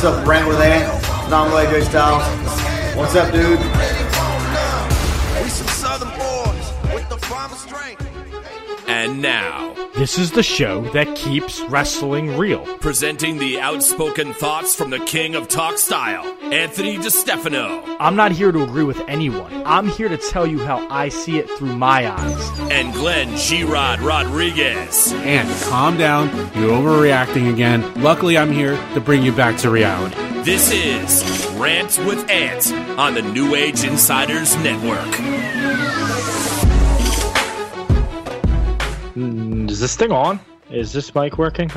up, Rant with Ant, phenomenal AJ Styles. What's up, dude? We some Southern boys with the farmer strength. And now, this is the show that keeps wrestling real. presenting the outspoken thoughts from the king of talk style, Anthony DiStefano, I'm not here to agree with anyone. I'm here to tell you how I see it through my eyes. and Glenn G-Rod Rodriguez. And calm down, you're overreacting again. Luckily, I'm here to bring you back to reality. This is Rant with Ant on the New Age Insiders Network. Is this thing on? Is this mic working?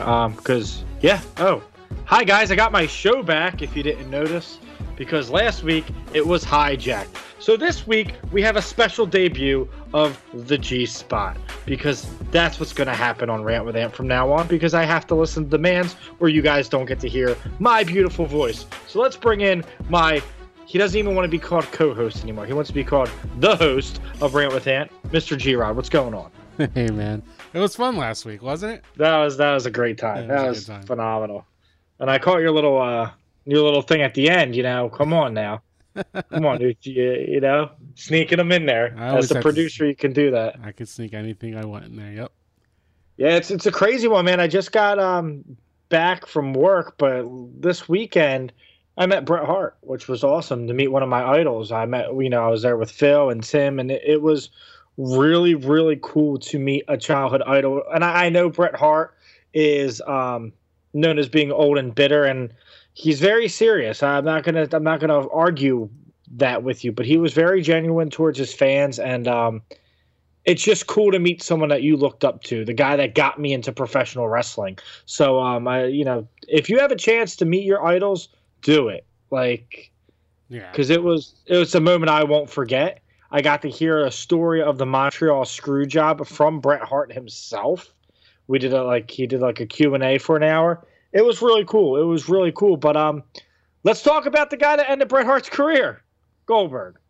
Hi guys, I got my show back if you didn't notice, because last week it was hijacked. So this week we have a special debut of the G-Spot, because that's what's going to happen on Rant with Ant from now on, because I have to listen to demands where you guys don't get to hear my beautiful voice. So let's bring in he doesn't even want to be called co-host anymore. He wants to be called the host of Rant with Ant, Mr. G-Rod. What's going on? Hey, man. It was fun last week, wasn't it? That was a great time. Yeah, that it was was a good time. phenomenal. And I caught your little thing at the end. Come on now, come on, dude. Sneaking them in there. I always As the have to- producer, you can do that. I could sneak anything I want in there. Yep. Yeah, it's a crazy one, man. I just got back from work, but this weekend I met Bret Hart, which was awesome to meet one of my idols. I was there with Phil and Tim, and it was really, really cool to meet a childhood idol. And I know Bret Hart is known as being old and bitter, and he's very serious. I'm not gonna argue that with you, but he was very genuine towards his fans, and it's just cool to meet someone that you looked up to, the guy that got me into professional wrestling. So if you have a chance to meet your idols, do it. Yeah. Because it was a moment I won't forget. I got to hear a story of the Montreal Screwjob from Bret Hart himself. We did he did a Q&A for an hour. It was really cool. But let's talk about the guy that ended Bret Hart's career, Goldberg.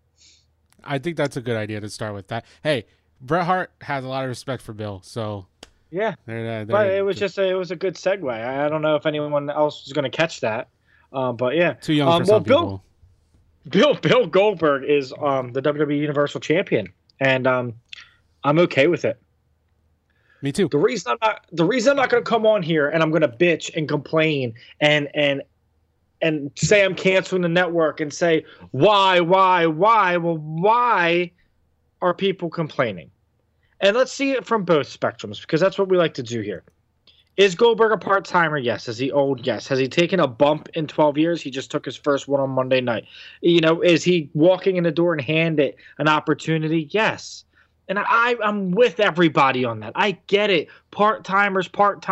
I think that's a good idea to start with that. Hey, Bret Hart has a lot of respect for Bill, so Yeah, they're but it was a good segue. I don't know if anyone else was going to catch that. But yeah, too young for some people. Bill Goldberg is the WWE Universal Champion, and I'm okay with it. Me too. The reason I'm not going to come on here and I'm going to bitch and complain and say I'm canceling the network and say why? Well, why are people complaining? And let's see it from both spectrums, because that's what we like to do here. Is Goldberg a part-timer? Yes. Is he old? Yes. Has he taken a bump in 12 years? He just took his first one on Monday night. Is he walking in the door and handed an opportunity? Yes. And I'm with everybody on that. I get it. Part-timers. But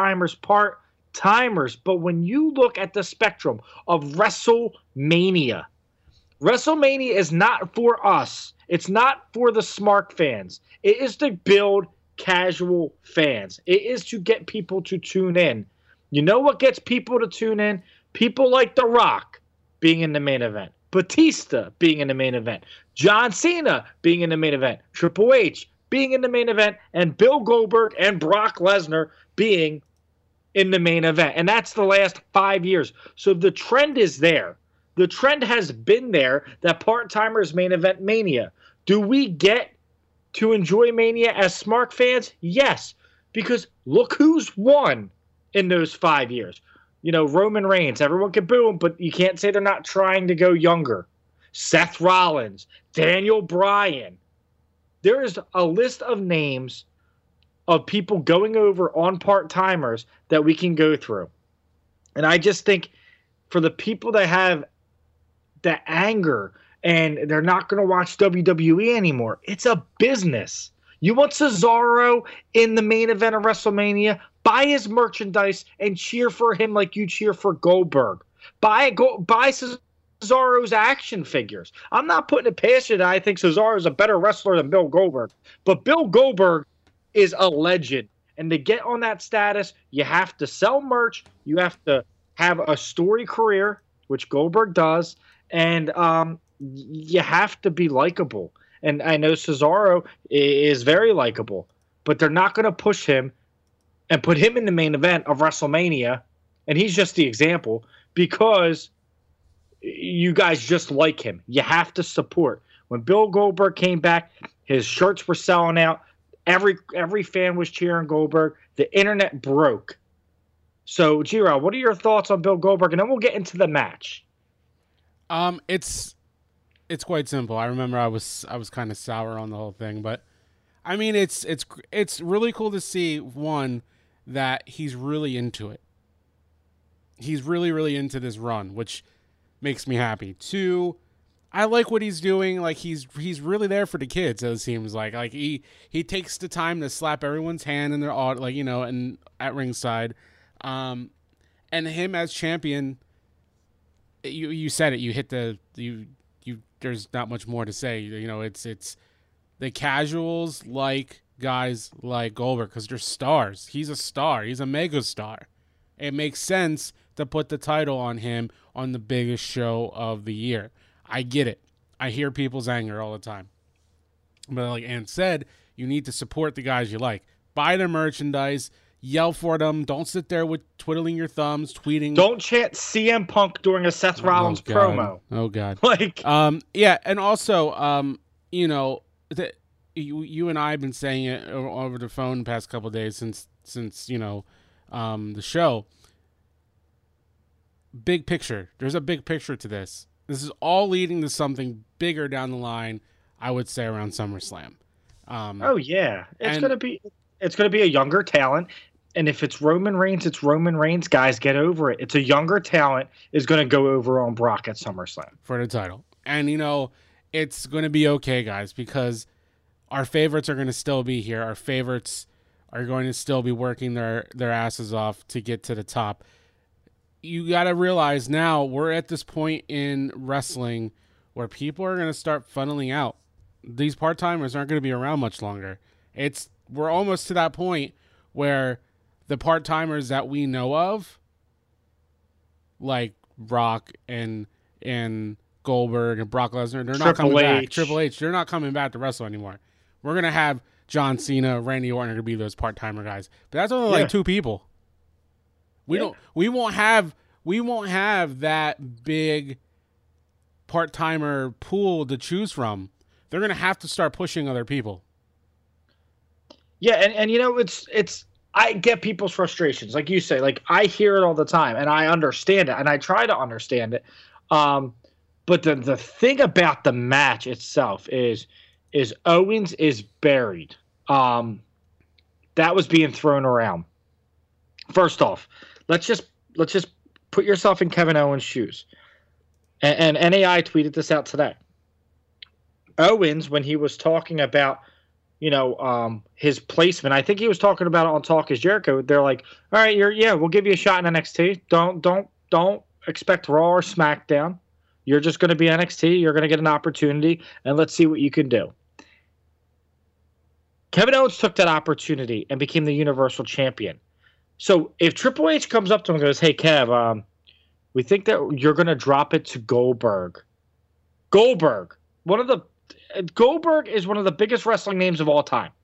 when you look at the spectrum of WrestleMania is not for us. It's not for the smart fans. It is to build casual fans. It is to get people to tune in. You know what gets people to tune in? People like The Rock being in the main event, Batista being in the main event, John Cena being in the main event, Triple H being in the main event, and Bill Goldberg and Brock Lesnar being in the main event. And that's the last 5 years. So the trend is there. The trend has been there that part-timers main event Mania. Do we get to enjoy Mania as smart fans? Yes, because look who's won in those 5 years. Roman Reigns, everyone can boo him, but you can't say they're not trying to go younger. Seth Rollins, Daniel Bryan. There is a list of names of people going over on part-timers that we can go through. And I just think for the people that have the anger and they're not going to watch WWE anymore, it's a business. You want Cesaro in the main event of WrestleMania? Buy his merchandise and cheer for him like you cheer for Goldberg. Buy Cesaro's action figures. I'm not putting it past you that I think Cesaro is a better wrestler than Bill Goldberg. But Bill Goldberg is a legend. And to get on that status, you have to sell merch. You have to have a story career, which Goldberg does. And you have to be likable. And I know Cesaro is very likable, but they're not going to push him and put him in the main event of WrestleMania. And he's just the example, because you guys just like him. You have to support. When Bill Goldberg came back, his shirts were selling out. Every fan was cheering Goldberg. The internet broke. So, G-Rod, what are your thoughts on Bill Goldberg? And then we'll get into the match. It's quite simple. I remember I was kind of sour on the whole thing, but I mean, it's really cool to see, one, that he's really into it. He's really, really into this run, which makes me happy. Two, I like what he's doing. Like, he's really there for the kids, it seems like. Like, he takes the time to slap everyone's hand in their, like, you know, and at ringside. And him as champion, you said it. You hit the you. There's not much more to say. You know, it's the casuals like guys like Goldberg because they're stars. He's a star. He's a mega star. It makes sense to put the title on him on the biggest show of the year. I get it. I hear people's anger all the time. But like Ann said, you need to support the guys you like. Buy their merchandise. Yell for them. Don't sit there with twiddling your thumbs, tweeting. Don't chant CM Punk during a Seth Rollins promo. Oh God. Like, yeah, and also, you know, you and I have been saying it over the phone the past couple of days since you know, the show. Big picture. There's a big picture to this. This is all leading to something bigger down the line. I would say around SummerSlam. Oh yeah, it's gonna be a younger talent. And if it's Roman Reigns, it's Roman Reigns. Guys, get over it. It's a younger talent is going to go over on Brock at SummerSlam. For the title. And, you know, it's going to be okay, guys, because our favorites are going to still be here. Our favorites are going to still be working their asses off to get to the top. You got to realize now we're at this point in wrestling where people are going to start funneling out. These part-timers aren't going to be around much longer. We're almost to that point where the part-timers that we know of, like Rock and Goldberg and Brock Lesnar, they're not coming back. Triple H, they're not coming back to wrestle anymore. We're going to have John Cena, Randy Orton to be those part-timer guys. But that's only like two people. We won't have that big part-timer pool to choose from. They're going to have to start pushing other people. Yeah, and you know, it's I get people's frustrations. Like you say, like I hear it all the time and I understand it and I try to understand it. But the thing about the match itself is Owens is buried. That was being thrown around. First off, let's just put yourself in Kevin Owens' shoes. And NAI tweeted this out today. Owens, when he was talking about, you know, his placement, I think he was talking about it on Talk is Jericho. They're like, all right, we'll give you a shot in NXT. Don't expect Raw or SmackDown. You're just going to be NXT. You're going to get an opportunity, and let's see what you can do. Kevin Owens took that opportunity and became the Universal Champion. So if Triple H comes up to him and goes, hey, Kev, we think that you're going to drop it to Goldberg. Goldberg is one of the biggest wrestling names of all time.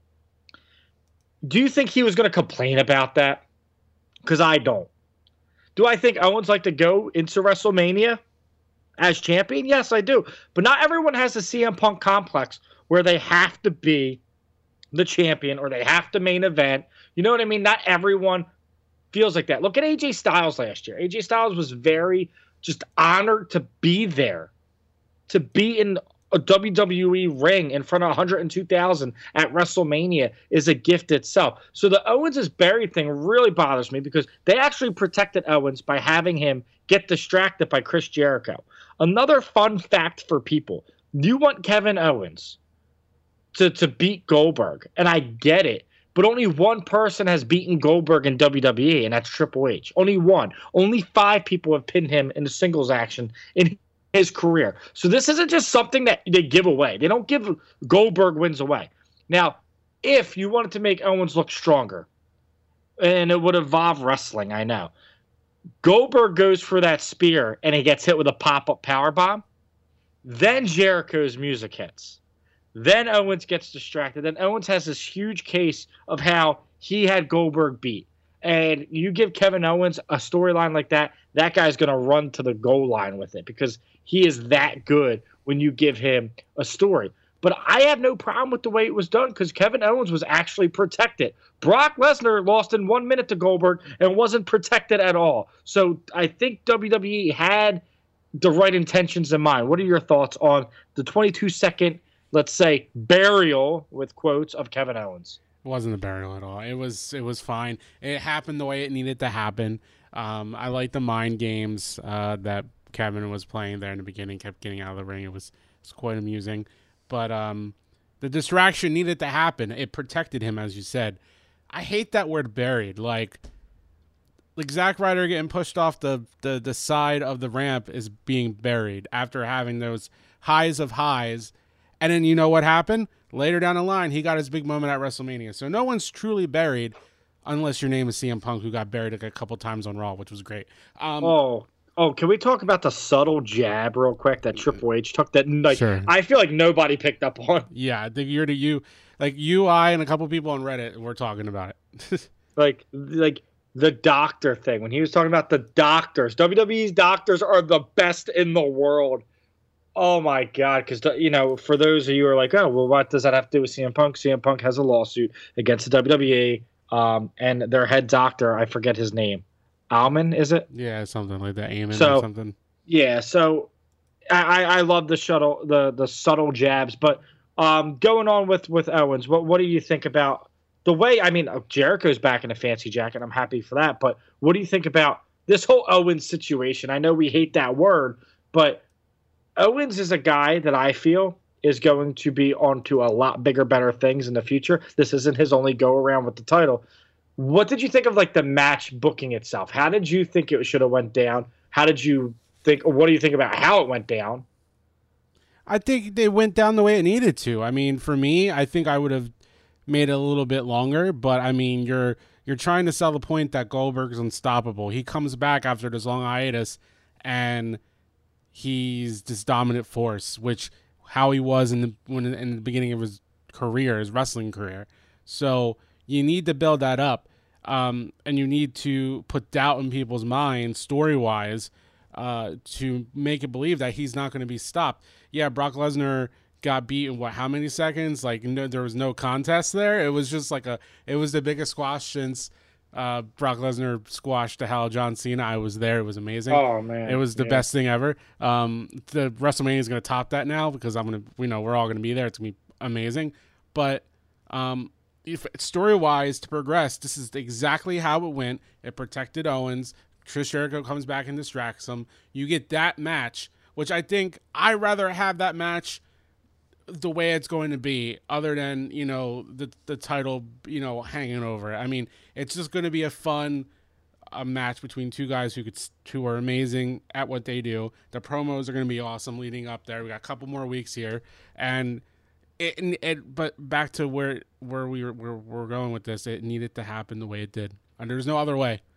Do you think he was going to complain about that? Because I don't. Do I think Owens like to go into WrestleMania as champion? Yes, I do. But not everyone has the CM Punk complex where they have to be the champion or they have to main event. You know what I mean? Not everyone feels like that. Look at AJ Styles last year. AJ Styles was very just honored to be there, to be in a WWE ring in front of 102,000 at WrestleMania is a gift itself. So the Owens is buried thing really bothers me because they actually protected Owens by having him get distracted by Chris Jericho. Another fun fact for people. You want Kevin Owens to beat Goldberg, and I get it, but only one person has beaten Goldberg in WWE, and that's Triple H. Only one. Only 5 people have pinned him in a singles action in his career. So this isn't just something that they give away. They don't give Goldberg wins away. Now, if you wanted to make Owens look stronger, and it would involve wrestling, I know, Goldberg goes for that spear and he gets hit with a pop-up powerbomb, then Jericho's music hits. Then Owens gets distracted. Then Owens has this huge case of how he had Goldberg beat. And you give Kevin Owens a storyline like that, that guy's going to run to the goal line with it because he is that good when you give him a story. But I have no problem with the way it was done because Kevin Owens was actually protected. Brock Lesnar lost in 1 minute to Goldberg and wasn't protected at all. So I think WWE had the right intentions in mind. What are your thoughts on the 22-second, let's say, burial, with quotes, of Kevin Owens? It wasn't a burial at all. It was fine. It happened the way it needed to happen. I like the mind games that Kevin was playing there in the beginning, kept getting out of the ring. It's quite amusing. But the distraction needed to happen. It protected him, as you said. I hate that word buried. Like Zack Ryder getting pushed off the side of the ramp is being buried after having those highs of highs. And then you know what happened? Later down the line, he got his big moment at WrestleMania. So no one's truly buried unless your name is CM Punk, who got buried a couple times on Raw, which was great. Can we talk about the subtle jab real quick that Triple H took? That Sure. I feel like nobody picked up on. Yeah, I think I, and a couple people on Reddit were talking about it. like the doctor thing when he was talking about the doctors. WWE's doctors are the best in the world. Oh my God! Because for those of you who are like, oh well, what does that have to do with CM Punk? CM Punk has a lawsuit against the WWE, and their head doctor, I forget his name. Alman, is it? Yeah, something like that. Amen or something. Yeah, so I love the subtle jabs, but going on with Owens, what do you think about the way? I mean, Jericho's back in a fancy jacket. I'm happy for that, but what do you think about this whole Owens situation? I know we hate that word, but Owens is a guy that I feel is going to be onto a lot bigger, better things in the future. This isn't his only go around with the title. What did you think of the match booking itself? How did you think it should have went down? What do you think about how it went down? I think they went down the way it needed to. I mean, for me, I think I would have made it a little bit longer, but I mean, you're trying to sell the point that Goldberg's unstoppable. He comes back after this long hiatus and he's this dominant force, which how he was in the beginning of his career, his wrestling career. So you need to build that up, and you need to put doubt in people's minds, story-wise, to make it believe that he's not going to be stopped. Yeah, Brock Lesnar got beat in how many seconds? There was no contest there. It was just it was the biggest squash since Brock Lesnar squashed the hell out of John Cena. I was there. It was amazing. Oh man, it was the best thing ever. The WrestleMania is going to top that now because we're all going to be there. It's going to be amazing. But if story-wise to progress, this is exactly how it went. It protected Owens. Chris Jericho comes back and distracts him. You get that match, which I think I'd rather have that match the way it's going to be, other than the title hanging over. I mean, it's just going to be a match between two guys who are amazing at what they do. The promos are going to be awesome leading up there. We got a couple more weeks here, and but back to where we're going with this, it needed to happen the way it did, and there's no other way.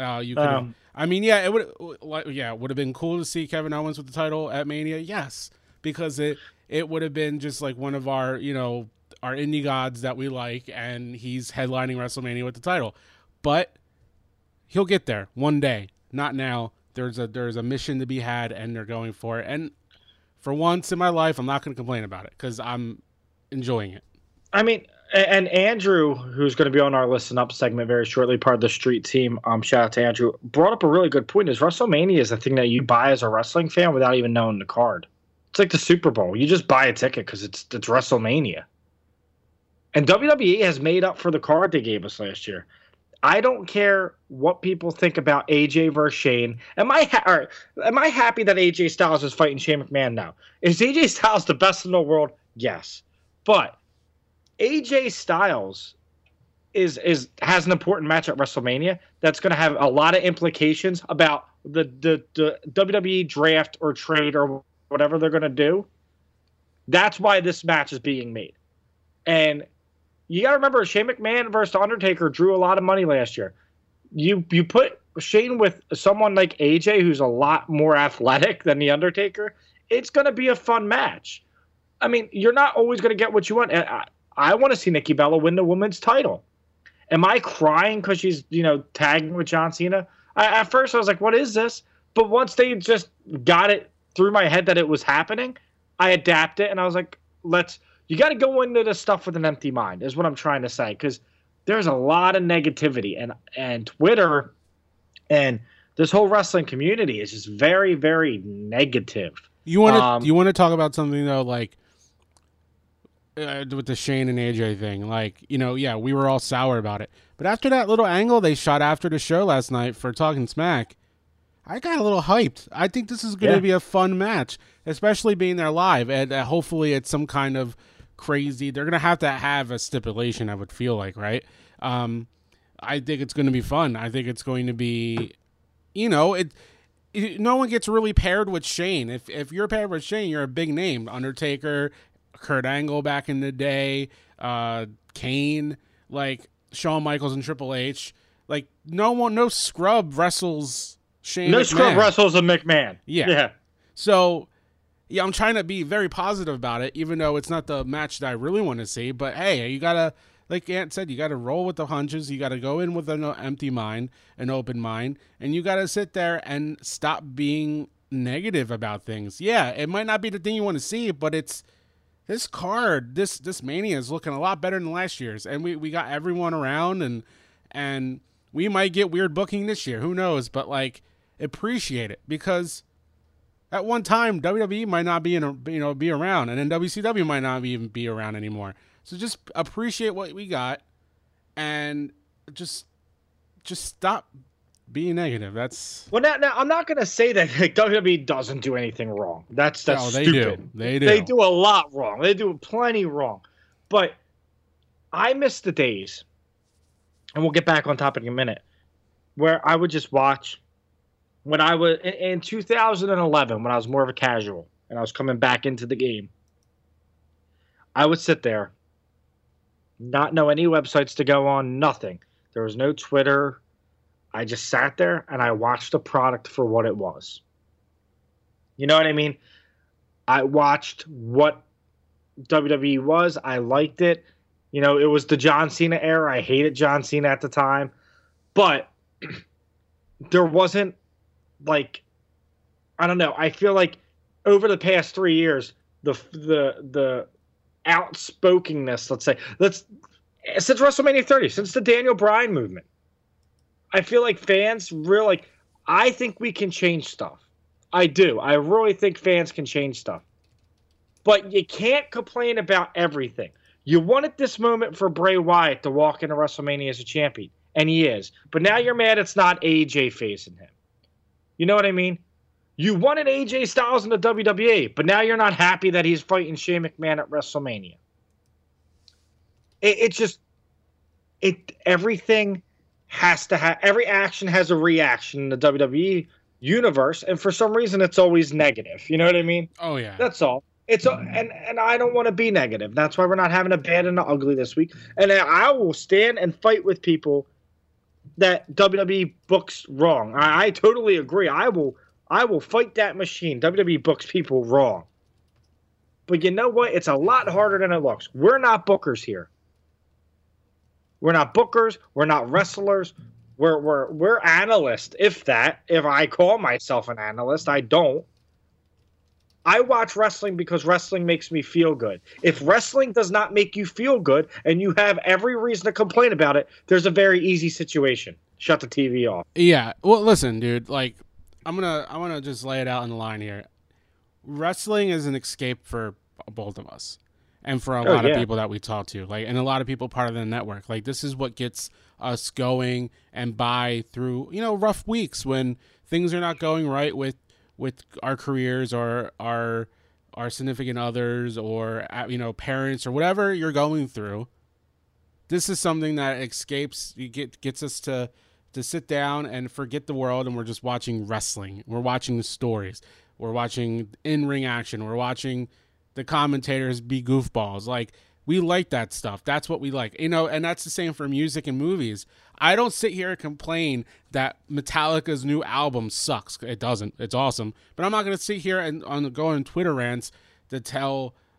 It would have been cool to see Kevin Owens with the title at Mania, yes, because it would have been just like one of our our indie gods that we like, and he's headlining WrestleMania with the title, but he'll get there one day, not now. There's a mission to be had, and they're going for it, and for once in my life, I'm not going to complain about it because I'm enjoying it. I mean, and Andrew, who's going to be on our Listen Up segment very shortly, part of the Street Team, shout out to Andrew, brought up a really good point. Is WrestleMania is the thing that you buy as a wrestling fan without even knowing the card. It's like the Super Bowl. You just buy a ticket because it's WrestleMania. And WWE has made up for the card they gave us last year. I don't care what people think about AJ versus Shane. Am I happy that AJ Styles is fighting Shane McMahon now? Is AJ Styles the best in the world? Yes. But AJ Styles has an important match at WrestleMania that's going to have a lot of implications about the WWE draft or trade or whatever they're going to do. That's why this match is being made. And you got to remember, Shane McMahon versus Undertaker drew a lot of money last year. You put Shane with someone like AJ, who's a lot more athletic than the Undertaker, it's going to be a fun match. I mean, you're not always going to get what you want. I want to see Nikki Bella win the women's title. Am I crying because she's, tagging with John Cena? At first I was like, what is this? But once they just got it through my head that it was happening, I adapted and I was like, you got to go into this stuff with an empty mind is what I'm trying to say. Because there's a lot of negativity and Twitter and this whole wrestling community is just very, very negative. You want to talk about something though, like with the Shane and AJ thing? Like, we were all sour about it, but after that little angle they shot after the show last night for Talking Smack, I got a little hyped. I think this is going to be a fun match, especially being there live, and hopefully it's some kind of crazy. They're going to have a stipulation. I would feel like, right? I think it's going to be fun. I think it's going to be, no one gets really paired with Shane. If you're paired with Shane, you're a big name. Undertaker, Kurt Angle back in the day, Kane, like Shawn Michaels and Triple H. Like no scrub wrestles Shane. No McMahon. scrub wrestles a McMahon. Yeah. So, I'm trying to be very positive about it, even though it's not the match that I really want to see. But hey, you gotta, like Ant said, you gotta roll with the hunches. You gotta go in with an empty mind, an open mind, and you gotta sit there and stop being negative about things. Yeah, it might not be the thing you want to see, but it's this card. This Mania is looking a lot better than last year's, and we got everyone around, and we might get weird booking this year. Who knows? But like, appreciate it, because at one time WWE might not be be around, and then WCW might not even be around anymore. So just appreciate what we got, and just stop being negative. That's now I'm not gonna say that WWE doesn't do anything wrong. That's stupid. They do. They do a lot wrong. They do plenty wrong. But I miss the days, and we'll get back on topic in a minute, where I would just watch. When I was in 2011, when I was more of a casual and I was coming back into the game, I would sit there, not know any websites to go on, nothing. There was no Twitter. I just sat there and I watched the product for what it was. You know what I mean? I watched what WWE was. I liked it. It was the John Cena era. I hated John Cena at the time. But there wasn't, like, I don't know. I feel like over the past 3 years, the outspokenness, let's say, since WrestleMania 30, since the Daniel Bryan movement, I feel like fans really I think we can change stuff. I do. I really think fans can change stuff. But you can't complain about everything. You wanted this moment for Bray Wyatt to walk into WrestleMania as a champion, and he is. But now you're mad it's not AJ facing him. You know what I mean? You wanted AJ Styles in the WWE, but now you're not happy that he's fighting Shane McMahon at WrestleMania. Everything has to have, every action has a reaction in the WWE universe, and for some reason it's always negative. You know what I mean? Oh yeah. That's all. And I don't want to be negative. That's why we're not having a bad and the ugly this week. And I will stand and fight with people that WWE books wrong. I totally agree. I will fight that machine. WWE books people wrong. But you know what? It's a lot harder than it looks. We're not bookers here. We're not bookers. We're not wrestlers. We're analysts, if that. If I call myself an analyst, I don't. I watch wrestling because wrestling makes me feel good. If wrestling does not make you feel good and you have every reason to complain about it, there's a very easy situation. Shut the TV off. Yeah. Well, listen, dude, like I'm going to just lay it out on the line here. Wrestling is an escape for both of us and for a lot of people that we talk to, like, and a lot of people part of the network. Like, this is what gets us going and by through, rough weeks when things are not going right with our careers or our significant others or, parents or whatever you're going through. This is something that gets us to sit down and forget the world, and we're just watching wrestling. We're watching the stories. We're watching in-ring action. We're watching the commentators be goofballs. Like, we like that stuff. That's what we like. And that's the same for music and movies. I don't sit here and complain that Metallica's new album sucks. It doesn't. It's awesome. But I'm not going to sit here and go on Twitter rants to tell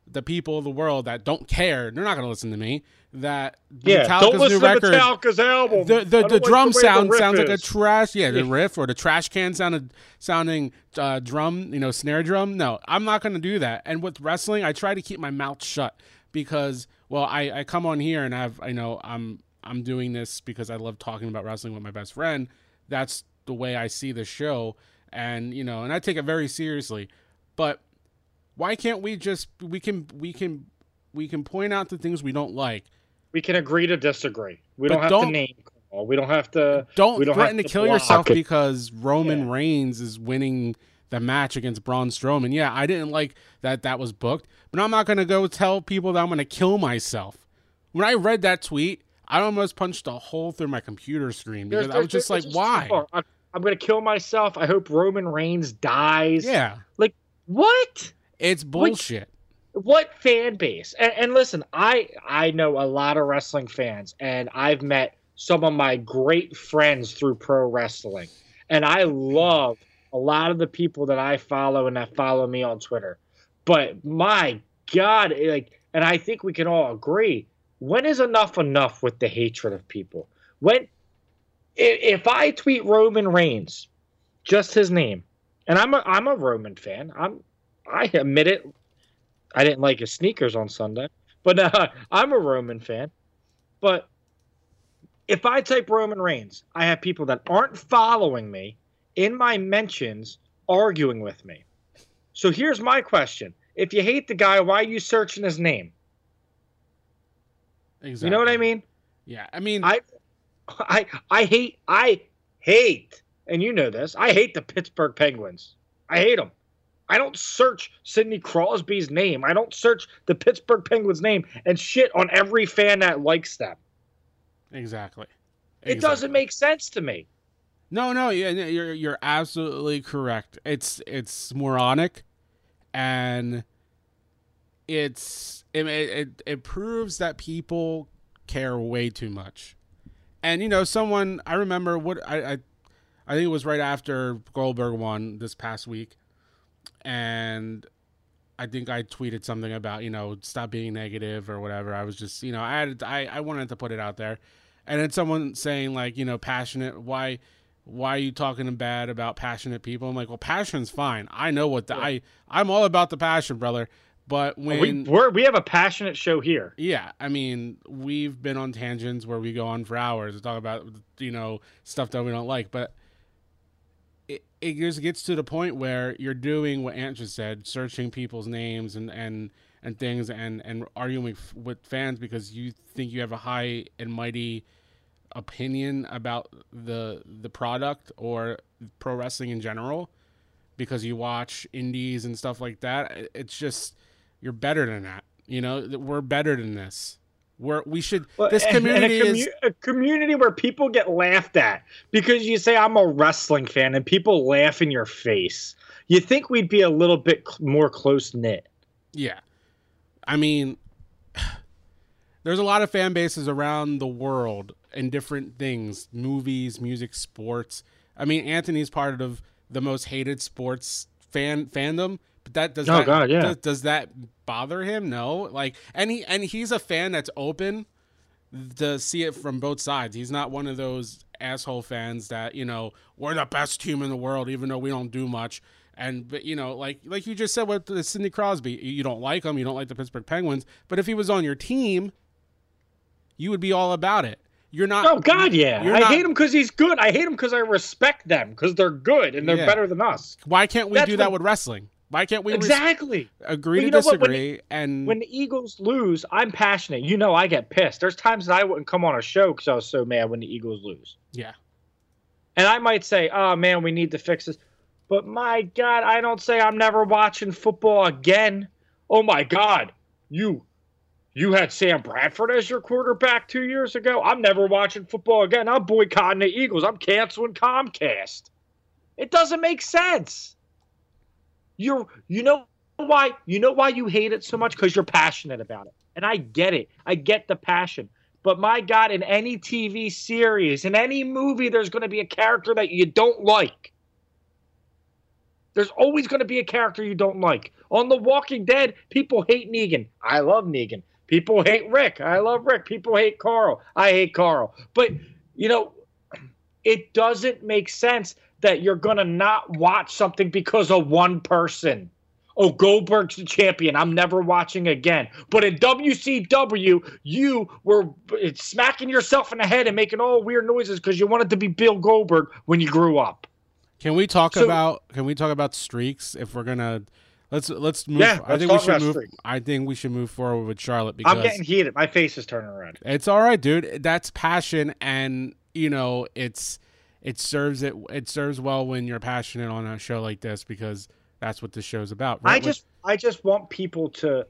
the people of the world that don't care, they're not going to listen to me. That don't listen to Metallica's album. The drum sounds like a trash. Yeah, the Yeah. riff or the trash can sounding drum, snare drum. No, I'm not going to do that. And with wrestling, I try to keep my mouth shut because, well, I come on here and I'm doing this because I love talking about wrestling with my best friend. That's the way I see the show, and and I take it very seriously. But why can't we can point out the things we don't like? We can agree to disagree. We But don't have to name call. We don't have to. Don't we don't threaten have to kill block yourself it. because Roman Reigns is winning the match against Braun Strowman. Yeah, I didn't like that was booked, but I'm not going to go tell people that I'm going to kill myself. When I read that tweet, I almost punched a hole through my computer screen because I was just like, why? I'm going to kill myself. I hope Roman Reigns dies. Yeah. Like, what? It's bullshit. What fan base? And listen, I know a lot of wrestling fans, and I've met some of my great friends through pro wrestling. And I love a lot of the people that I follow and that follow me on Twitter. But my God, and I think we can all agree, when is enough with the hatred of people? If I tweet Roman Reigns, just his name, and I'm a Roman fan. I admit it. I didn't like his sneakers on Sunday, but I'm a Roman fan. But if I type Roman Reigns, I have people that aren't following me in my mentions arguing with me. So here's my question. If you hate the guy, why are you searching his name? Exactly. You know what I mean? Yeah. I mean, I hate, and you know this, I hate the Pittsburgh Penguins. I hate them. I don't search Sidney Crosby's name. I don't search the Pittsburgh Penguins name and shit on every fan that likes them. Exactly. It doesn't make sense to me. No, yeah, you're absolutely correct. It's moronic, and it proves that people care way too much. And someone, I remember I think it was right after Goldberg won this past week, and I think I tweeted something about stop being negative or whatever. I was just I wanted to put it out there, and then someone saying like passionate, why are you talking bad about passionate people? I'm like, well, passion's fine. I know what I'm all about the passion, brother. But when we have a passionate show here. Yeah, I mean, we've been on tangents where we go on for hours to talk about stuff that we don't like, but it just gets to the point where you're doing what Ant just said, searching people's names and things and arguing with fans because you think you have a high and mighty opinion about the product or pro wrestling in general because you watch indies and stuff like that. It's just, you're better than that. We're better than this. This community is a community where people get laughed at because you say I'm a wrestling fan and people laugh in your face. You think we'd be a little bit more close knit. Yeah. I mean, there's a lot of fan bases around the world in different things, movies, music, sports. I mean, Anthony's part of the most hated sports fandom. But does that bother him? No, and he's a fan that's open to see it from both sides. He's not one of those asshole fans that we're the best team in the world, even though we don't do much. But like you just said with Sidney Crosby, you don't like him, you don't like the Pittsburgh Penguins, but if he was on your team, you would be all about it. You're not. Oh God, yeah. I hate him because he's good. I hate him because I respect them because they're good and they're better than us. Why can't we do that with wrestling? Why can't we agree to disagree? When the Eagles lose, I'm passionate. I get pissed. There's times that I wouldn't come on a show because I was so mad when the Eagles lose. Yeah. And I might say, oh, man, we need to fix this. But, my God, I don't say I'm never watching football again. Oh, my God. You had Sam Bradford as your quarterback 2 years ago? I'm never watching football again. I'm boycotting the Eagles. I'm canceling Comcast. It doesn't make sense. You know why you hate it so much? Because you're passionate about it. And I get it. I get the passion. But my God, in any TV series, in any movie, there's going to be a character that you don't like. There's always going to be a character you don't like. On The Walking Dead, people hate Negan. I love Negan. People hate Rick. I love Rick. People hate Carl. I hate Carl. But, it doesn't make sense that you're going to not watch something because of one person. Oh, Goldberg's the champion. I'm never watching again. But in WCW, you were smacking yourself in the head and making all weird noises because you wanted to be Bill Goldberg when you grew up. Can we talk about streaks? If we're gonna let's move. Yeah, I think we should move. I think we should move forward with Charlotte because I'm getting heated. My face is turning red. It's all right, dude. That's passion, and it serves well when you're passionate on a show like this because that's what this show's about. Right? I just want people to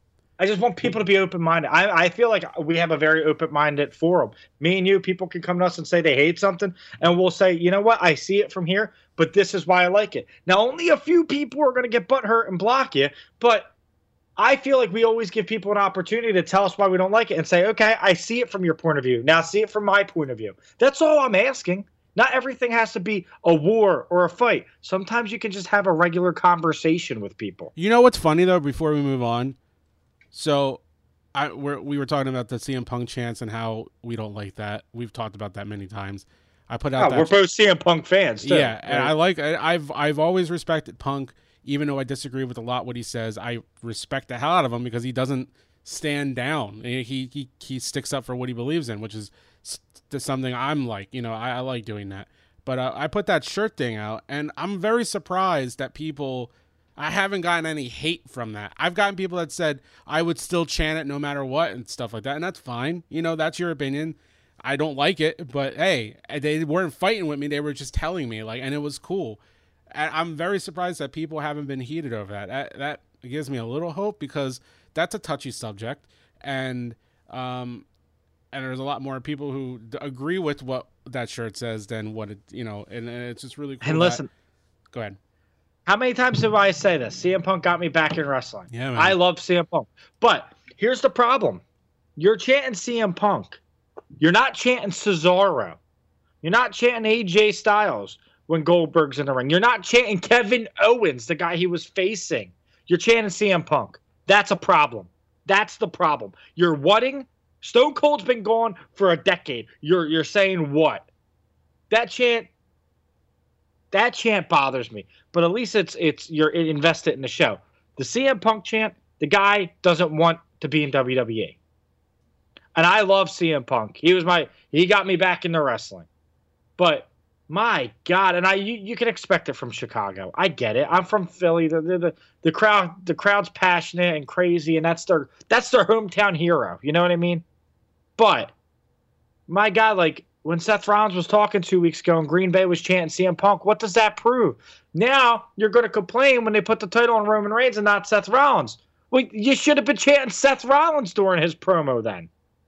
be open-minded. I feel like we have a very open-minded forum. Me and you, people can come to us and say they hate something, and we'll say, you know what, I see it from here, but this is why I like it. Now, only a few people are going to get butthurt and block you, but I feel like we always give people an opportunity to tell us why we don't like it and say, okay, I see it from your point of view. Now see it from my point of view. That's all I'm asking. Not everything has to be a war or a fight. Sometimes you can just have a regular conversation with people. You know what's funny, though, before we move on? So we were talking about the CM Punk chants and how we don't like that. We've talked about that many times. I put out we're both CM Punk fans, too. Yeah, and I've always respected Punk, even though I disagree with a lot what he says. I respect the hell out of him because he doesn't stand down. He sticks up for what he believes in, which is something I'm like. I like doing that. But I put that shirt thing out, and I'm very surprised that people. I haven't gotten any hate from that. I've gotten people that said I would still chant it no matter what and stuff like that, and that's fine. That's your opinion. I don't like it, but hey, they weren't fighting with me. They were just telling me, and it was cool. And I'm very surprised that people haven't been heated over that. That gives me a little hope because that's a touchy subject, and there's a lot more people who agree with what that shirt says than what it, and it's just really cool. And listen, go ahead. How many times have I say this? CM Punk got me back in wrestling. Yeah, man. I love CM Punk. But here's the problem. You're chanting CM Punk. You're not chanting Cesaro. You're not chanting AJ Styles when Goldberg's in the ring. You're not chanting Kevin Owens, the guy he was facing. You're chanting CM Punk. That's a problem. That's the problem. You're whatting? Stone Cold's been gone for a decade. You're saying what? That chant bothers me. But at least it's you're invested in the show. The CM Punk chant, the guy doesn't want to be in WWE. And I love CM Punk. He got me back into wrestling. But my God, and you can expect it from Chicago. I get it. I'm from Philly. The crowd's passionate and crazy, and that's their hometown hero. You know what I mean? But my God, when Seth Rollins was talking 2 weeks ago and Green Bay was chanting CM Punk, what does that prove? Now you're going to complain when they put the title on Roman Reigns and not Seth Rollins. Well, you should have been chanting Seth Rollins during his promo then.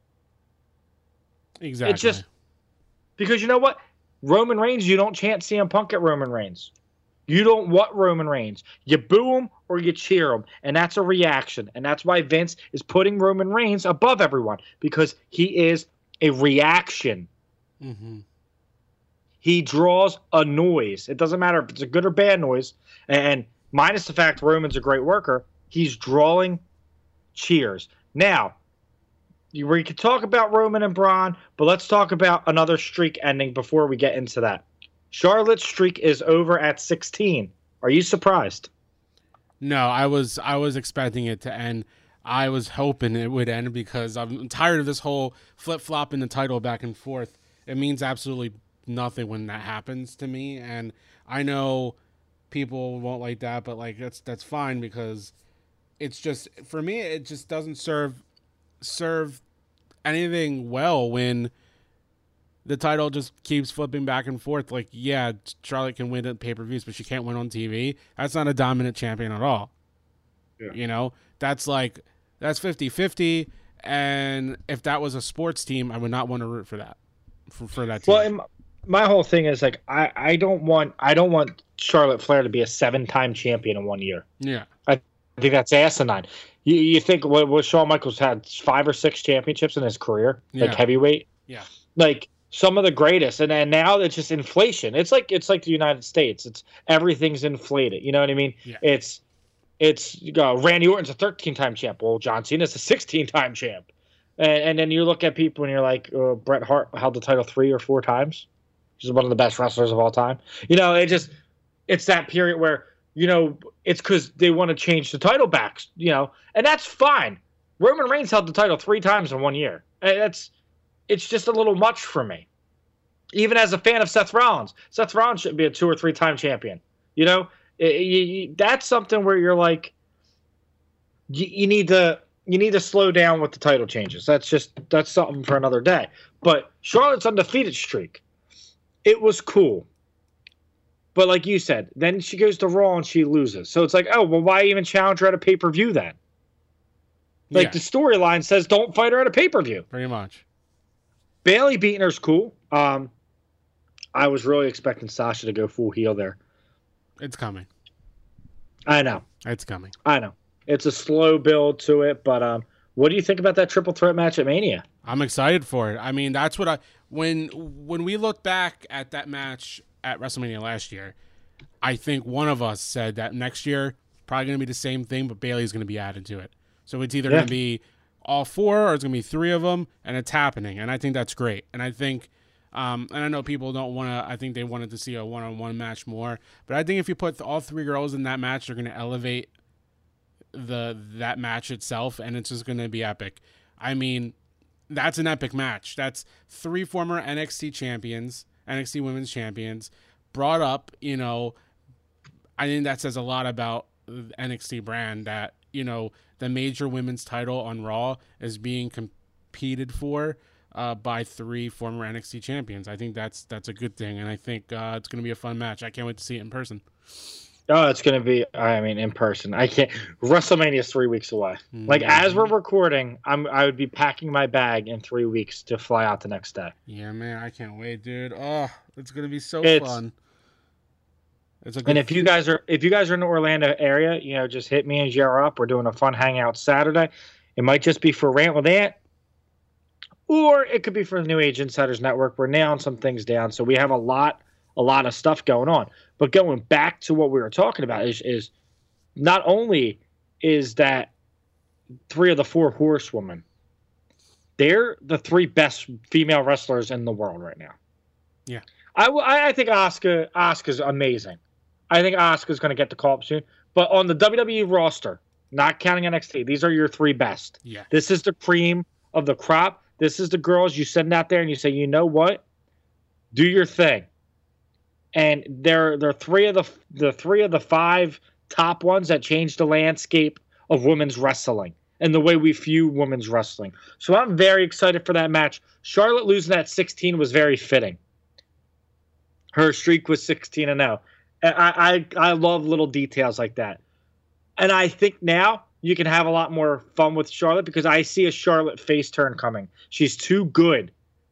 Exactly. It's just because you know what? Roman Reigns, you don't chant CM Punk at Roman Reigns. You don't want Roman Reigns. You boo him or you cheer him, and that's a reaction. And that's why Vince is putting Roman Reigns above everyone because he is a reaction. Mm-hmm. He draws a noise. It doesn't matter if it's a good or bad noise. And minus the fact Roman's a great worker, he's drawing cheers. Now, we could talk about Roman and Braun, but let's talk about another streak ending before we get into that. Charlotte's streak is over at 16. Are you surprised? No, I was expecting it to end. I was hoping it would end because I'm tired of this whole flip-flopping the title back and forth. It means absolutely nothing when that happens to me, and I know people won't like that, but that's fine because it's just for me it just doesn't serve anything well when the title just keeps flipping back and forth. Yeah, Charlotte can win at pay-per-views, but she can't win on TV. That's not a dominant champion at all. Yeah. That's 50-50, and if that was a sports team, I would not want to root for that. For that team. Well, my whole thing is I don't want Charlotte Flair to be a 7-time champion in 1 year. Yeah, I think that's asinine. You think what Shawn Michaels had 5 or 6 championships in his career, yeah. heavyweight. Yeah, some of the greatest, and now it's just inflation. It's like the United States. It's everything's inflated. You know what I mean? Yeah. It's Randy Orton's a 13-time champ. Well, John Cena's a 16-time champ, and then you look at people and you're like, Bret Hart held the title 3 or 4 times. He's one of the best wrestlers of all time. You know, it's that period where, you know, it's because they want to change the title back. You know, and that's fine. Roman Reigns held the title 3 times in 1 year. It's just a little much for me. Even as a fan of Seth Rollins should be a 2 or 3-time champion. You know, that's something where you're like, you need to slow down with the title changes. That's something for another day. But Charlotte's undefeated streak, it was cool. But like you said, then she goes to Raw and she loses. So it's like, oh, well, why even challenge her at a pay-per-view then? Like, the storyline says don't fight her at a pay-per-view. Pretty much. Bayley beating her's cool. I was really expecting Sasha to go full heel there. It's coming. I know. It's coming. I know. It's a slow build to it, but what do you think about that triple threat match at Mania? I'm excited for it. I mean, that's what when we look back at that match at WrestleMania last year, I think one of us said that next year probably going to be the same thing, but Bayley's going to be added to it. So it's either going to be all 4 or it's going to be 3 of them, and it's happening. And I think that's great. And I think, and I know people don't want to, I think they wanted to see a one-on-one match more. But I think if you put all 3 girls in that match, they're going to elevate that match itself, and it's just going to be epic. I mean, that's an epic match. That's 3 former NXT champions, NXT women's champions, brought up, you know. I think that says a lot about the NXT brand that, you know, the major women's title on Raw is being competed for by 3 former NXT champions. I think that's a good thing, and I think it's going to be a fun match. I can't wait to see it in person. Oh, it's going to be, I mean, in person. I can't. WrestleMania is 3 weeks away. Mm-hmm. Like, as we're recording, I would be packing my bag in 3 weeks to fly out the next day. Yeah, man, I can't wait, dude. Oh, it's going to be so fun. And if you guys are in the Orlando area, you know, just hit me and JR up. We're doing a fun hangout Saturday. It might just be for Rant with Ant, or it could be for the New Age Insiders Network. We're nailing some things down, so we have a lot of stuff going on. But going back to what we were talking about is not only is that 3 of the 4 horsewomen, they're the 3 best female wrestlers in the world right now. Yeah, I think Asuka's amazing. I think Asuka's going to get the call up soon. But on the WWE roster, not counting NXT, these are your 3 best. Yeah. This is the cream of the crop. This is the girls you send out there and you say, you know what? Do your thing. And they're 3 of the 5 top ones that changed the landscape of women's wrestling and the way we view women's wrestling. So I'm very excited for that match. Charlotte losing at 16 was very fitting. Her streak was 16-0. I love little details like that. And I think now you can have a lot more fun with Charlotte because I see a Charlotte face turn coming. She's too good.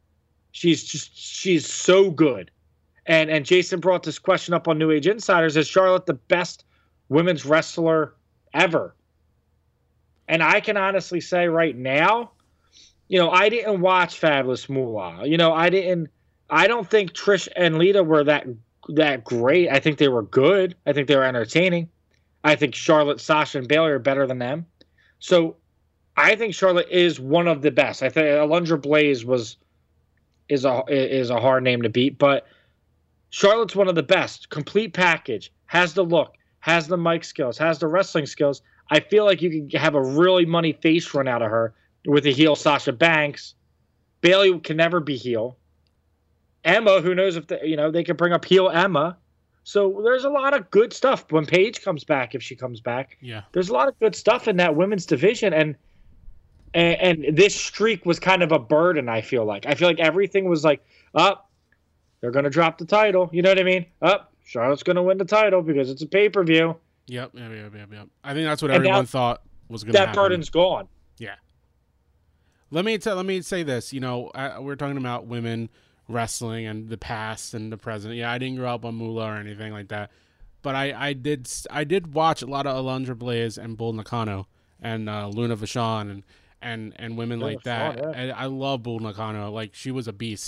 She's so good. And Jason brought this question up on New Age Insiders. Is Charlotte the best women's wrestler ever? And I can honestly say right now, you know, I didn't watch Fabulous Moolah. You know, I don't think Trish and Lita were that great. I think they were good. I think they were entertaining. I think Charlotte, Sasha, and Bayley are better than them. So I think Charlotte is one of the best. I think Alundra Blaze is a hard name to beat, but Charlotte's one of the best. Complete package. Has the look. Has the mic skills. Has the wrestling skills. I feel like you can have a really money face run out of her with a heel Sasha Banks. Bayley can never be heel. Emma, who knows if they can bring up heel Emma. So there's a lot of good stuff when Paige comes back, if she comes back. Yeah, there's a lot of good stuff in that women's division, and this streak was kind of a burden. I feel like everything was like, they're gonna drop the title. You know what I mean? Charlotte's gonna win the title because it's a pay-per-view. Yep. I think that's what everyone thought was gonna happen. That burden's gone. Yeah. Let me say this. You know, we're talking about women wrestling and the past and the present. Yeah, I didn't grow up on Moolah or anything like that, but I did watch a lot of Alundra Blaze and Bull Nakano and Luna Vachon and women like that. Fun, yeah. And I love Bull Nakano. Like, she was a beast.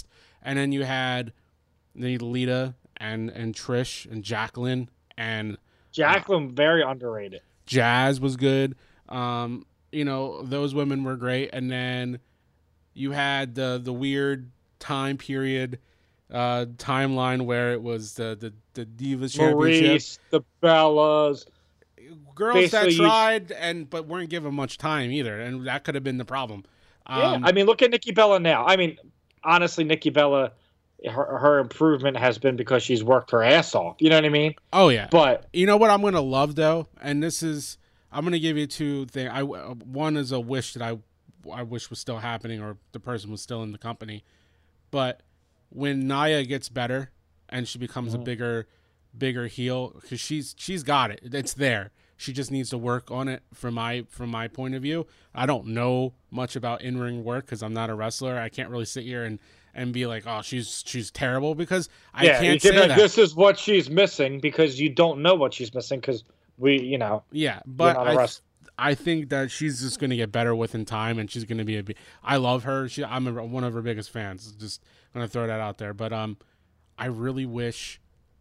And then you had Lita and Trish and Jacqueline and Jacqueline, very underrated. Jazz was good. Those women were great. And then you had the weird time period timeline where it was the Divas Championship. Maurice, the Bellas. Girls Basically, that tried but weren't given much time either, and that could have been the problem. Yeah, I mean, look at Nikki Bella now. I mean, honestly, Nikki Bella, her improvement has been because she's worked her ass off. You know what I mean? Oh yeah. But you know what I'm gonna love though, and I'm gonna give you two things. One is a wish that I wish was still happening, or the person was still in the company. But when Nia gets better and she becomes a bigger heel, because she's got it. It's there. She just needs to work on it. From my point of view, I don't know much about in-ring work because I'm not a wrestler. I can't really sit here and be like, oh, she's terrible, because I can't say that. This is what she's missing, because you don't know what she's missing, because Yeah, but I think that she's just going to get better within time, and she's going to be I love her. I'm one of her biggest fans. Just going to throw that out there. But I really wish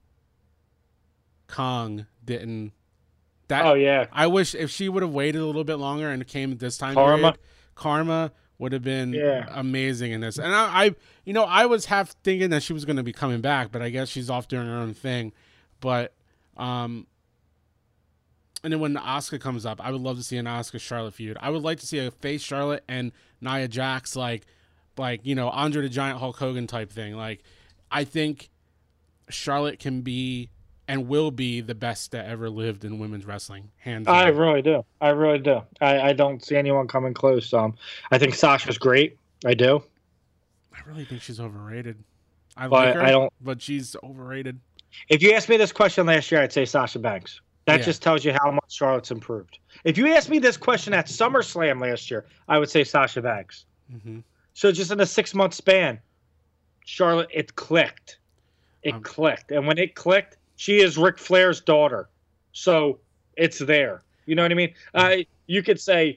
Kong didn't. I wish if she would have waited a little bit longer and came this time period, Karma would have been amazing in this. And I was half thinking that she was going to be coming back, but I guess she's off doing her own thing. But and then when Asuka comes up, I would love to see an Asuka Charlotte feud. I would like to see a face Charlotte and Nia Jax, like Andre the Giant Hulk Hogan type thing. Like, I think Charlotte can be and will be the best that ever lived in women's wrestling. Hands down. I really do. I don't see anyone coming close. I think Sasha's great. I do. I really think she's overrated. Like her, but she's overrated. If you asked me this question last year, I'd say Sasha Banks. That just tells you how much Charlotte's improved. If you asked me this question at SummerSlam last year, I would say Sasha Banks. Mm-hmm. So just in a 6-month span, Charlotte, it clicked. It clicked. And when it clicked, she is Ric Flair's daughter. So it's there. You know what I mean? You could say,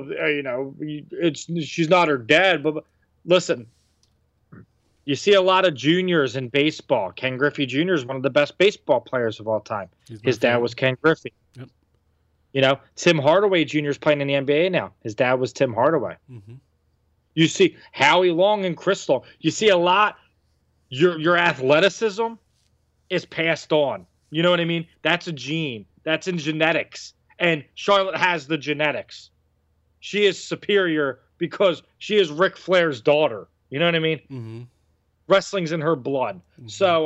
she's not her dad. But listen, you see a lot of juniors in baseball. Ken Griffey Jr. is one of the best baseball players of all time. His dad was Ken Griffey. Yep. Tim Hardaway Jr. is playing in the NBA now. His dad was Tim Hardaway. Mm-hmm. You see Howie Long and Chris Long. You see a lot. Your athleticism is passed on. You know what I mean? That's a gene. That's in genetics. And Charlotte has the genetics. She is superior because she is Ric Flair's daughter. You know what I mean? Mm-hmm. Wrestling's in her blood. Mm-hmm. So,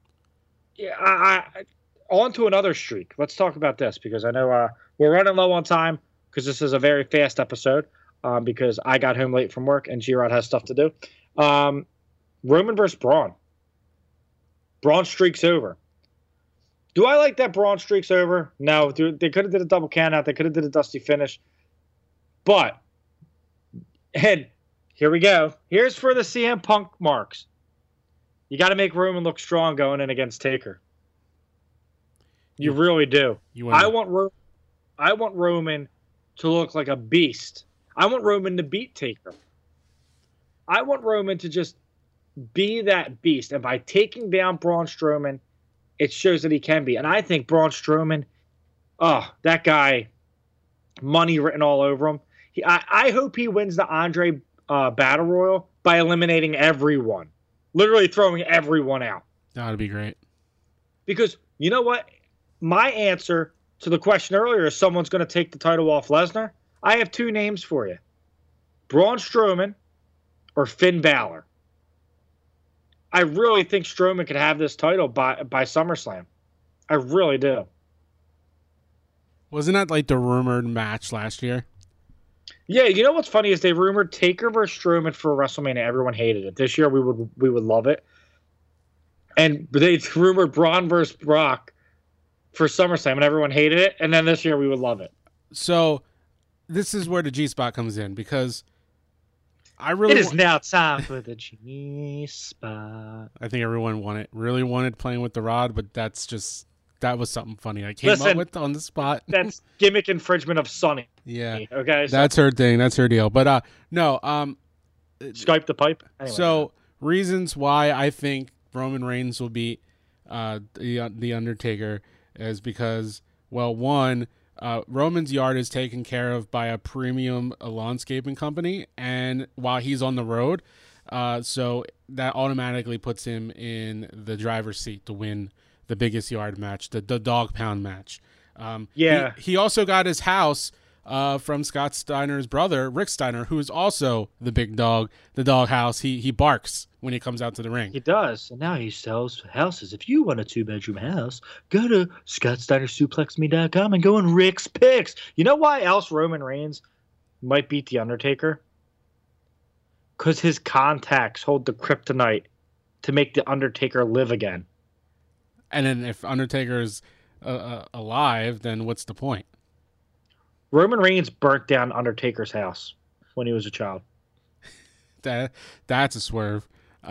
on to another streak. Let's talk about this, because I know we're running low on time, because this is a very fast episode, because I got home late from work and G-Rod has stuff to do. Roman versus Braun. Braun streak's over. Do I like that Braun streak's over? No. They could have did a double count out. They could have did a dusty finish. But, and here we go. Here's for the CM Punk marks. You got to make Roman look strong going in against Taker. You really do. I want Roman to look like a beast. I want Roman to beat Taker. I want Roman to just be that beast. And by taking down Braun Strowman, it shows that he can be. And I think Braun Strowman, that guy, money written all over him. I hope he wins the Andre Battle Royal by eliminating everyone. Literally throwing everyone out. That would be great. Because, you know what? My answer to the question earlier is someone's going to take the title off Lesnar. I have 2 names for you. Braun Strowman or Finn Balor. I really think Strowman could have this title by SummerSlam. I really do. Wasn't that like the rumored match last year? Yeah, you know what's funny is they rumored Taker versus Strowman for WrestleMania. Everyone hated it. This year we would love it. And they rumored Braun versus Brock for SummerSlam, and everyone hated it. And then this year we would love it. So this is where the G-Spot comes in, because it is now time for the G-Spot. I think everyone really wanted playing with the rod, but that was something funny I came up with on the spot. That's gimmick infringement of Sunny. Yeah. Okay. That's her thing. That's her deal. But no. Skype the pipe. Anyway, so reasons why I think Roman Reigns will beat the Undertaker is because, well, one, Roman's yard is taken care of by a premium landscaping company, and while he's on the road, so that automatically puts him in the driver's seat to win the biggest yard match, the dog pound match. He also got his house from Scott Steiner's brother, Rick Steiner, who is also the big dog, the dog house. He barks when he comes out to the ring. He does. And now he sells houses. If you want a 2-bedroom house, go to ScottSteinerSuplexMe.com and go on Rick's Picks. You know why else Roman Reigns might beat The Undertaker? Because his contacts hold the kryptonite to make The Undertaker live again. And then if Undertaker's alive, then what's the point? Roman Reigns burnt down Undertaker's house when he was a child. That's a swerve.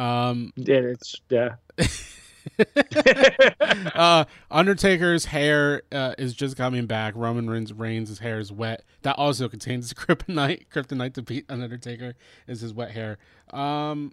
Undertaker's hair is just coming back. Roman Reigns' hair is wet. That also contains kryptonite. Kryptonite to beat Undertaker is his wet hair. That's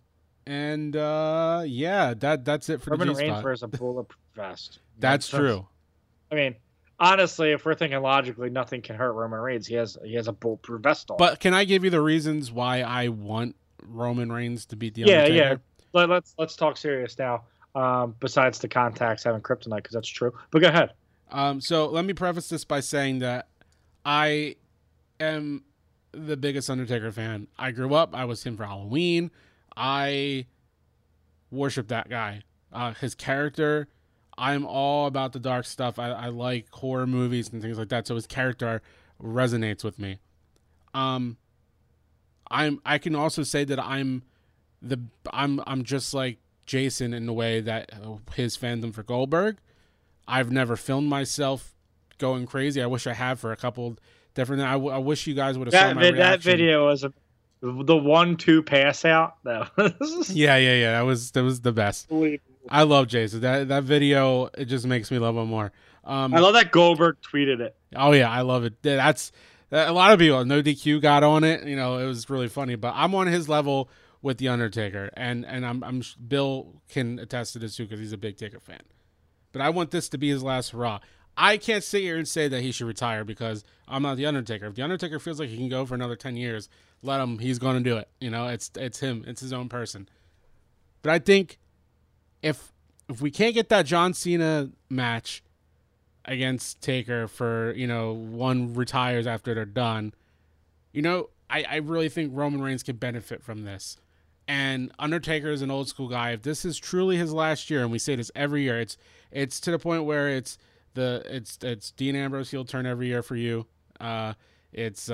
it for Roman the G-spot. Reigns wears a bulletproof vest. That's true. I mean, honestly, if we're thinking logically, nothing can hurt Roman Reigns. He has a bulletproof vest on. But can I give you the reasons why I want Roman Reigns to beat the Undertaker? Yeah. Let's talk serious now. Besides the contacts having kryptonite, because that's true. But go ahead. So let me preface this by saying that I am the biggest Undertaker fan. I grew up. I was him for Halloween. I worship that guy. His character. I'm all about the dark stuff. I like horror movies and things like that. So his character resonates with me. I can also say that I'm just like Jason in the way that his fandom for Goldberg. I've never filmed myself going crazy. I wish I had for a couple different. I wish you guys would have saw my reaction. That video was the 1-2 pass out. Yeah. That was the best. I love Jason. That video, it just makes me love him more. I love that Goldberg tweeted it. Oh yeah, I love it. That's a lot of people. No DQ got on it. You know, it was really funny. But I'm on his level with the Undertaker, and I'm Bill can attest to this too because he's a big Taker fan. But I want this to be his last hurrah. I can't sit here and say that he should retire because I'm not the Undertaker. If the Undertaker feels like he can go for another 10 years, let him. He's going to do it. You know, it's him. It's his own person. But I think if we can't get that John Cena match against Taker for, one retires after they're done, I really think Roman Reigns can benefit from this. And Undertaker is an old school guy. If this is truly his last year, and we say this every year, it's to the point where it's Dean Ambrose heel turn every year for you. The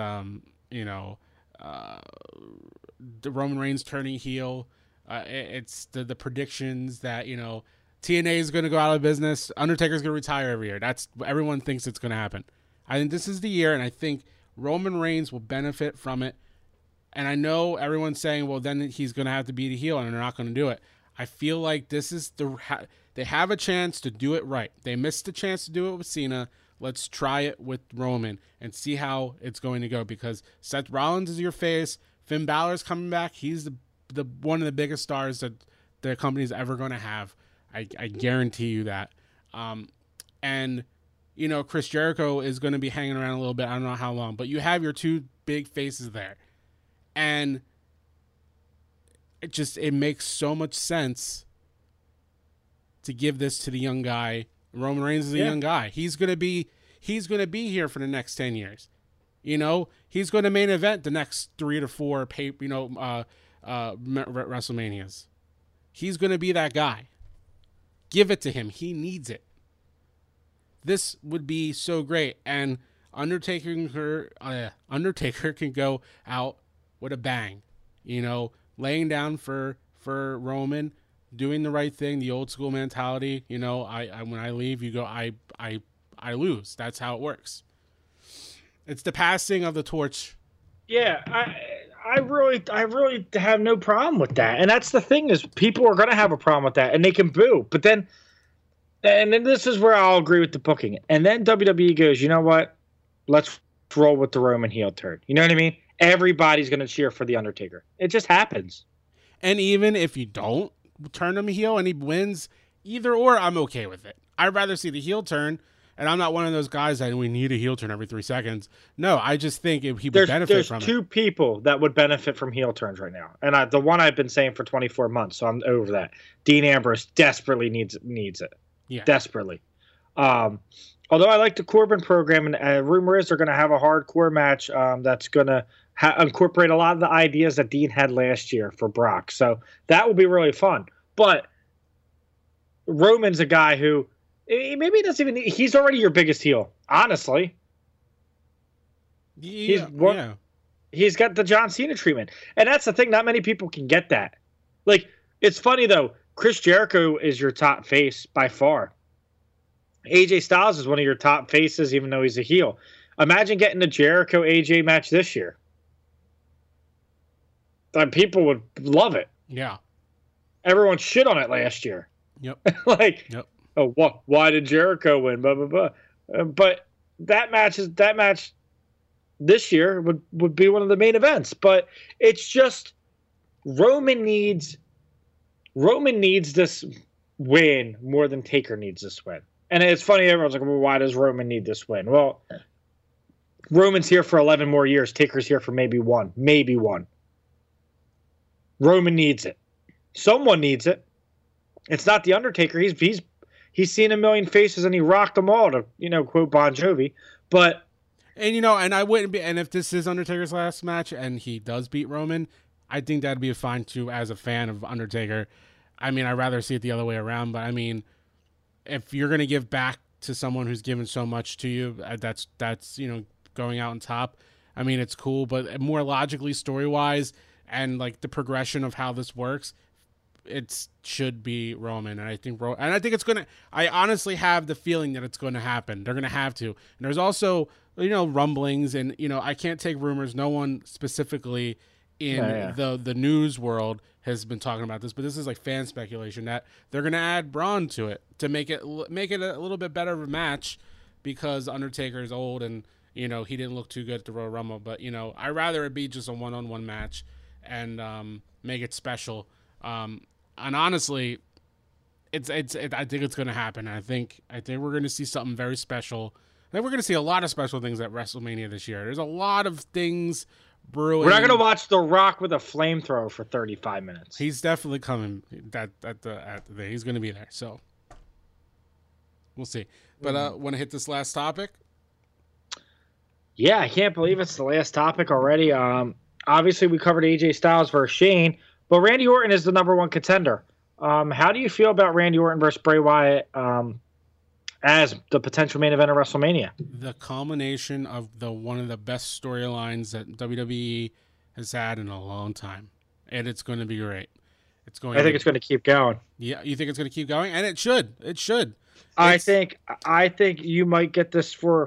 Roman Reigns turning heel. It's the predictions that TNA is going to go out of business. Undertaker's going to retire every year. That's everyone thinks it's going to happen. I think this is the year, and I think Roman Reigns will benefit from it. And I know everyone's saying, well, then he's going to have to be the heel, and they're not going to do it. I feel like this is they have a chance to do it right. They missed the chance to do it with Cena. Let's try it with Roman and see how it's going to go, because Seth Rollins is your face. Finn Balor's coming back. He's the one of the biggest stars that the company's ever going to have. I guarantee you that. Chris Jericho is going to be hanging around a little bit. I don't know how long, but you have your two big faces there. And it makes so much sense to give this to the young guy. Roman Reigns is a young guy. He's going to be here for the next 10 years. He's going to main event the next 3 to 4 WrestleManias. He's going to be that guy. Give it to him. He needs it. This would be so great. And Undertaker can go out with a bang, laying down for Roman, doing the right thing, the old school mentality. When I leave, you go, I lose. That's how it works. It's the passing of the torch. Yeah, I really have no problem with that. And that's the thing, is people are going to have a problem with that, and they can boo. But then this is where I'll agree with the booking. And then WWE goes, you know what? Let's roll with the Roman heel turn. You know what I mean? Everybody's going to cheer for The Undertaker. It just happens. And even if you don't turn him heel and he wins, either or, I'm okay with it. I'd rather see the heel turn, and I'm not one of those guys that we need a heel turn every 3 seconds. No, I just think he would benefit from it. There's two people that would benefit from heel turns right now, and the one I've been saying for 24 months, so I'm over that. Dean Ambrose desperately needs it. Yeah. Desperately. Although I like the Corbin program, and rumor is they're going to have a hardcore match that's going to incorporate a lot of the ideas that Dean had last year for Brock. So that will be really fun. But Roman's a guy who maybe he doesn't even. He's already your biggest heel, honestly. Yeah, He's got the John Cena treatment, and that's the thing. Not many people can get that. Like, it's funny though. Chris Jericho is your top face by far. AJ Styles is one of your top faces, even though he's a heel. Imagine getting a Jericho AJ match this year. People would love it. Yeah. Everyone shit on it last year. Yep. Yep. Oh, why did Jericho win? Blah blah blah. But that match this year would be one of the main events. But it's just Roman needs this win more than Taker needs this win. And it's funny, everyone's like, well, why does Roman need this win? Well, Roman's here for 11 more years. Taker's here for maybe one. Roman needs it. Someone needs it. It's not The Undertaker. He's seen a million faces and he rocked them all, to, quote Bon Jovi. But and I wouldn't be, and if this is Undertaker's last match and he does beat Roman, I think that'd be fine too as a fan of Undertaker. I mean, I'd rather see it the other way around, but I mean, if you're going to give back to someone who's given so much to you, that's going out on top. I mean, it's cool, but more logically, story-wise, and like the progression of how this works, it should be Roman. And I think it's going to, I honestly have the feeling that it's going to happen. They're going to have to. And there's also, rumblings, and, I can't take rumors. No one specifically in the news world has been talking about this, but this is like fan speculation that they're going to add Braun to it to make it a little bit better of a match, because Undertaker is old and, he didn't look too good at the Royal Rumble. But, I'd rather it be just a one-on-one match and make it special. And honestly, I think it's going to happen. I think we're going to see something very special. I think we're going to see a lot of special things at WrestleMania this year. There's a lot of things brewing. We're not going to watch The Rock with a flamethrower for 35 minutes. He's definitely coming. He's going to be there. So we'll see. But want to hit this last topic? Yeah, I can't believe it's the last topic already. Obviously, we covered AJ Styles versus Shane, but Randy Orton is the number one contender. How do you feel about Randy Orton versus Bray Wyatt as the potential main event of WrestleMania? The culmination of one of the best storylines that WWE has had in a long time, and it's going to be great. I think it's going to keep going. Yeah, you think it's going to keep going, and it should. It should. I think you might get this for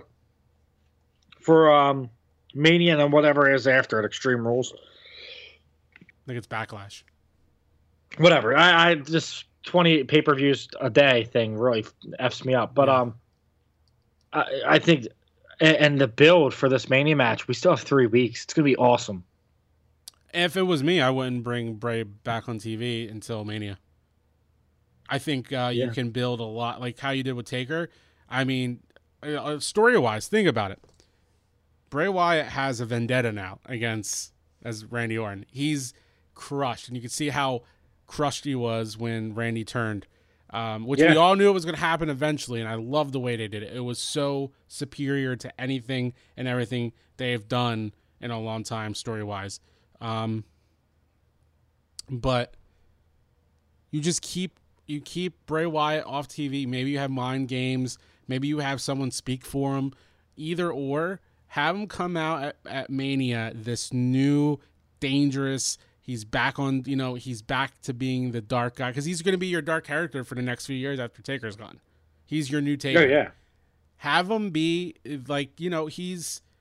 Mania and then whatever is after at Extreme Rules. I think it's Backlash. Whatever. I just 28 pay-per-views a day thing really F's me up. But I think, and the build for this Mania match, we still have 3 weeks. It's going to be awesome. If it was me, I wouldn't bring Bray back on TV until Mania. I think you can build a lot, like how you did with Taker. I mean, story-wise, think about it. Bray Wyatt has a vendetta now as Randy Orton. He's crushed, and you can see how crushed he was when Randy turned, which we all knew it was going to happen eventually, and I love the way they did it. It was so superior to anything and everything they've done in a long time story-wise. But you just keep Bray Wyatt off TV. Maybe you have mind games. Maybe you have someone speak for him. Either or, have him come out at Mania, this new, dangerous, he's back on, he's back to being the dark guy, because he's going to be your dark character for the next few years after Taker's gone. He's your new Taker. Oh, yeah. Have him be, like, he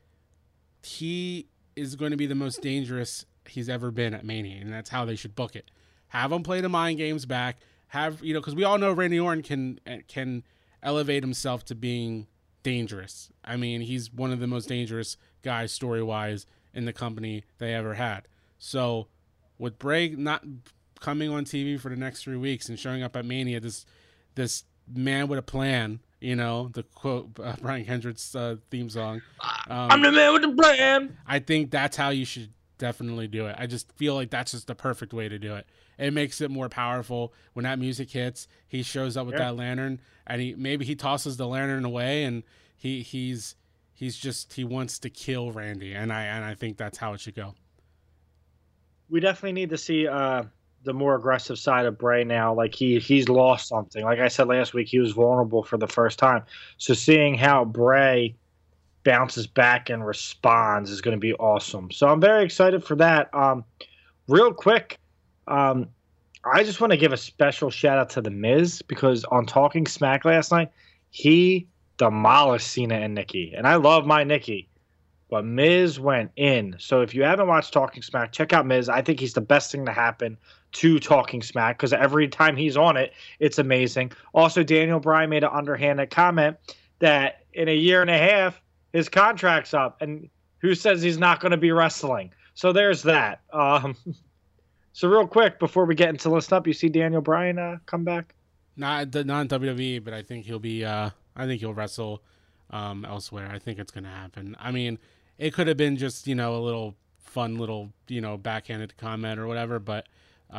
is going to be the most dangerous he's ever been at Mania, and that's how they should book it. Have him play the mind games back. Because we all know Randy Orton can elevate himself to being dangerous. I mean, he's one of the most dangerous guys story-wise in the company they ever had. So with Bray not coming on TV for the next 3 weeks and showing up at Mania. This man with a plan. The quote Brian Kendrick's theme song. I'm the man with the plan. I think that's how you should definitely do it. I just feel like that's just the perfect way to do it. It makes it more powerful. When that music hits, he shows up with that lantern, and he tosses the lantern away, and he wants to kill Randy, and I think that's how it should go. We definitely need to see the more aggressive side of Bray now. Like he's lost something. Like I said last week, he was vulnerable for the first time. So seeing how Bray bounces back and responds is going to be awesome. So I'm very excited for that. Real quick, I just want to give a special shout out to The Miz, because on Talking Smack last night, he demolished Cena and Nikki. And I love my Nikki, but Miz went in. So if you haven't watched Talking Smack, check out Miz. I think he's the best thing to happen to Talking Smack, because every time he's on it, it's amazing. Also, Daniel Bryan made an underhanded comment that in a year and a half, his contract's up, and who says he's not going to be wrestling? So there's that. So real quick, before we get into Listen Up, you see Daniel Bryan come back? Not in WWE, but I think he'll be. I think he'll wrestle elsewhere. I think it's going to happen. I mean, it could have been just a little fun little backhanded comment or whatever, but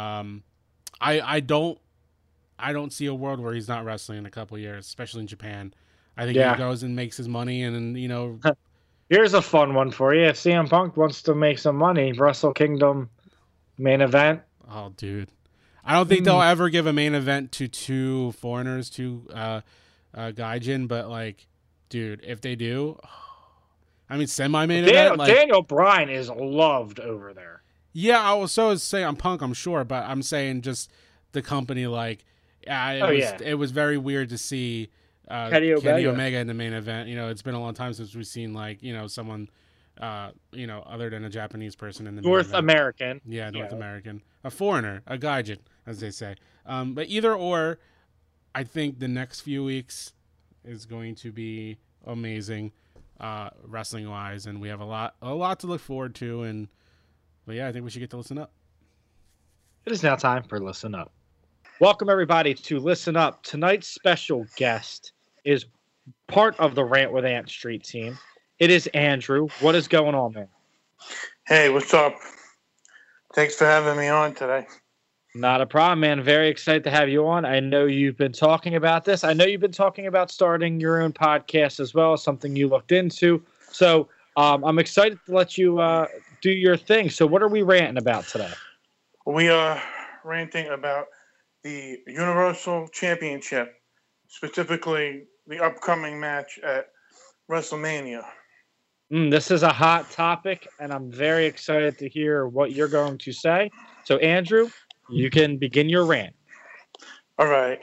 I don't see a world where he's not wrestling in a couple of years, especially in Japan. I think he goes and makes his money, and then Here's a fun one for you. If CM Punk wants to make some money, Wrestle Kingdom main event. Oh, dude. I don't think they'll ever give a main event to two foreigners, Gaijin, but dude, if they do, I mean, semi-main event. Daniel Bryan is loved over there. Yeah, I was saying I'm Punk, I'm sure, but I'm saying just the company, it was very weird to see Kenny Omega in the main event. It's been a long time since we've seen someone other than a Japanese person in the North American. Yeah, North American. A foreigner, a gaijin, as they say. But either or, I think the next few weeks is going to be amazing, wrestling-wise, and we have a lot to look forward to. But yeah, I think we should get to Listen Up. It is now time for Listen Up. Welcome, everybody, to Listen Up. Tonight's special guest is part of the Rant with Ant Street team. It is Andrew. What is going on, man? Hey, what's up? Thanks for having me on today. Not a problem, man. Very excited to have you on. I know you've been talking about this. I know you've been talking about starting your own podcast as well, something you looked into. So I'm excited to let you do your thing. So what are we ranting about today? We are ranting about the Universal Championship, specifically the upcoming match at WrestleMania. This is a hot topic, and I'm very excited to hear what you're going to say. So, Andrew, you can begin your rant. All right.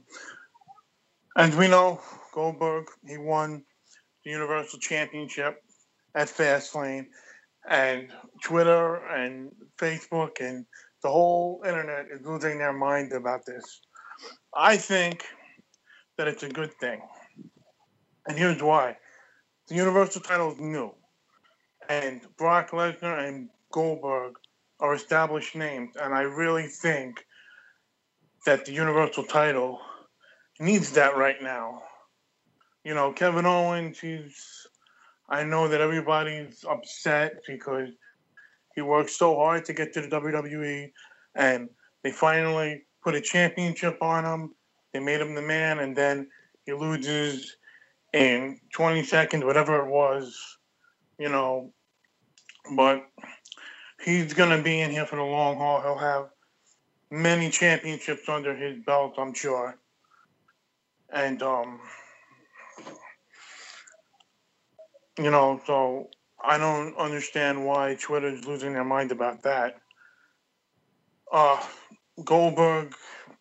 As we know, Goldberg, he won the Universal Championship at Fastlane, and Twitter and Facebook and the whole internet is losing their mind about this. I think that it's a good thing, and here's why. The Universal title is new, and Brock Lesnar and Goldberg are established names, and I really think that the Universal title needs that right now. Kevin Owens, I know that everybody's upset because he worked so hard to get to the WWE, and they finally put a championship on him. They made him the man, and then he loses in 20 seconds, whatever it was, but he's going to be in here for the long haul. He'll have many championships under his belt, I'm sure. And, so I don't understand why Twitter is losing their mind about that. Goldberg,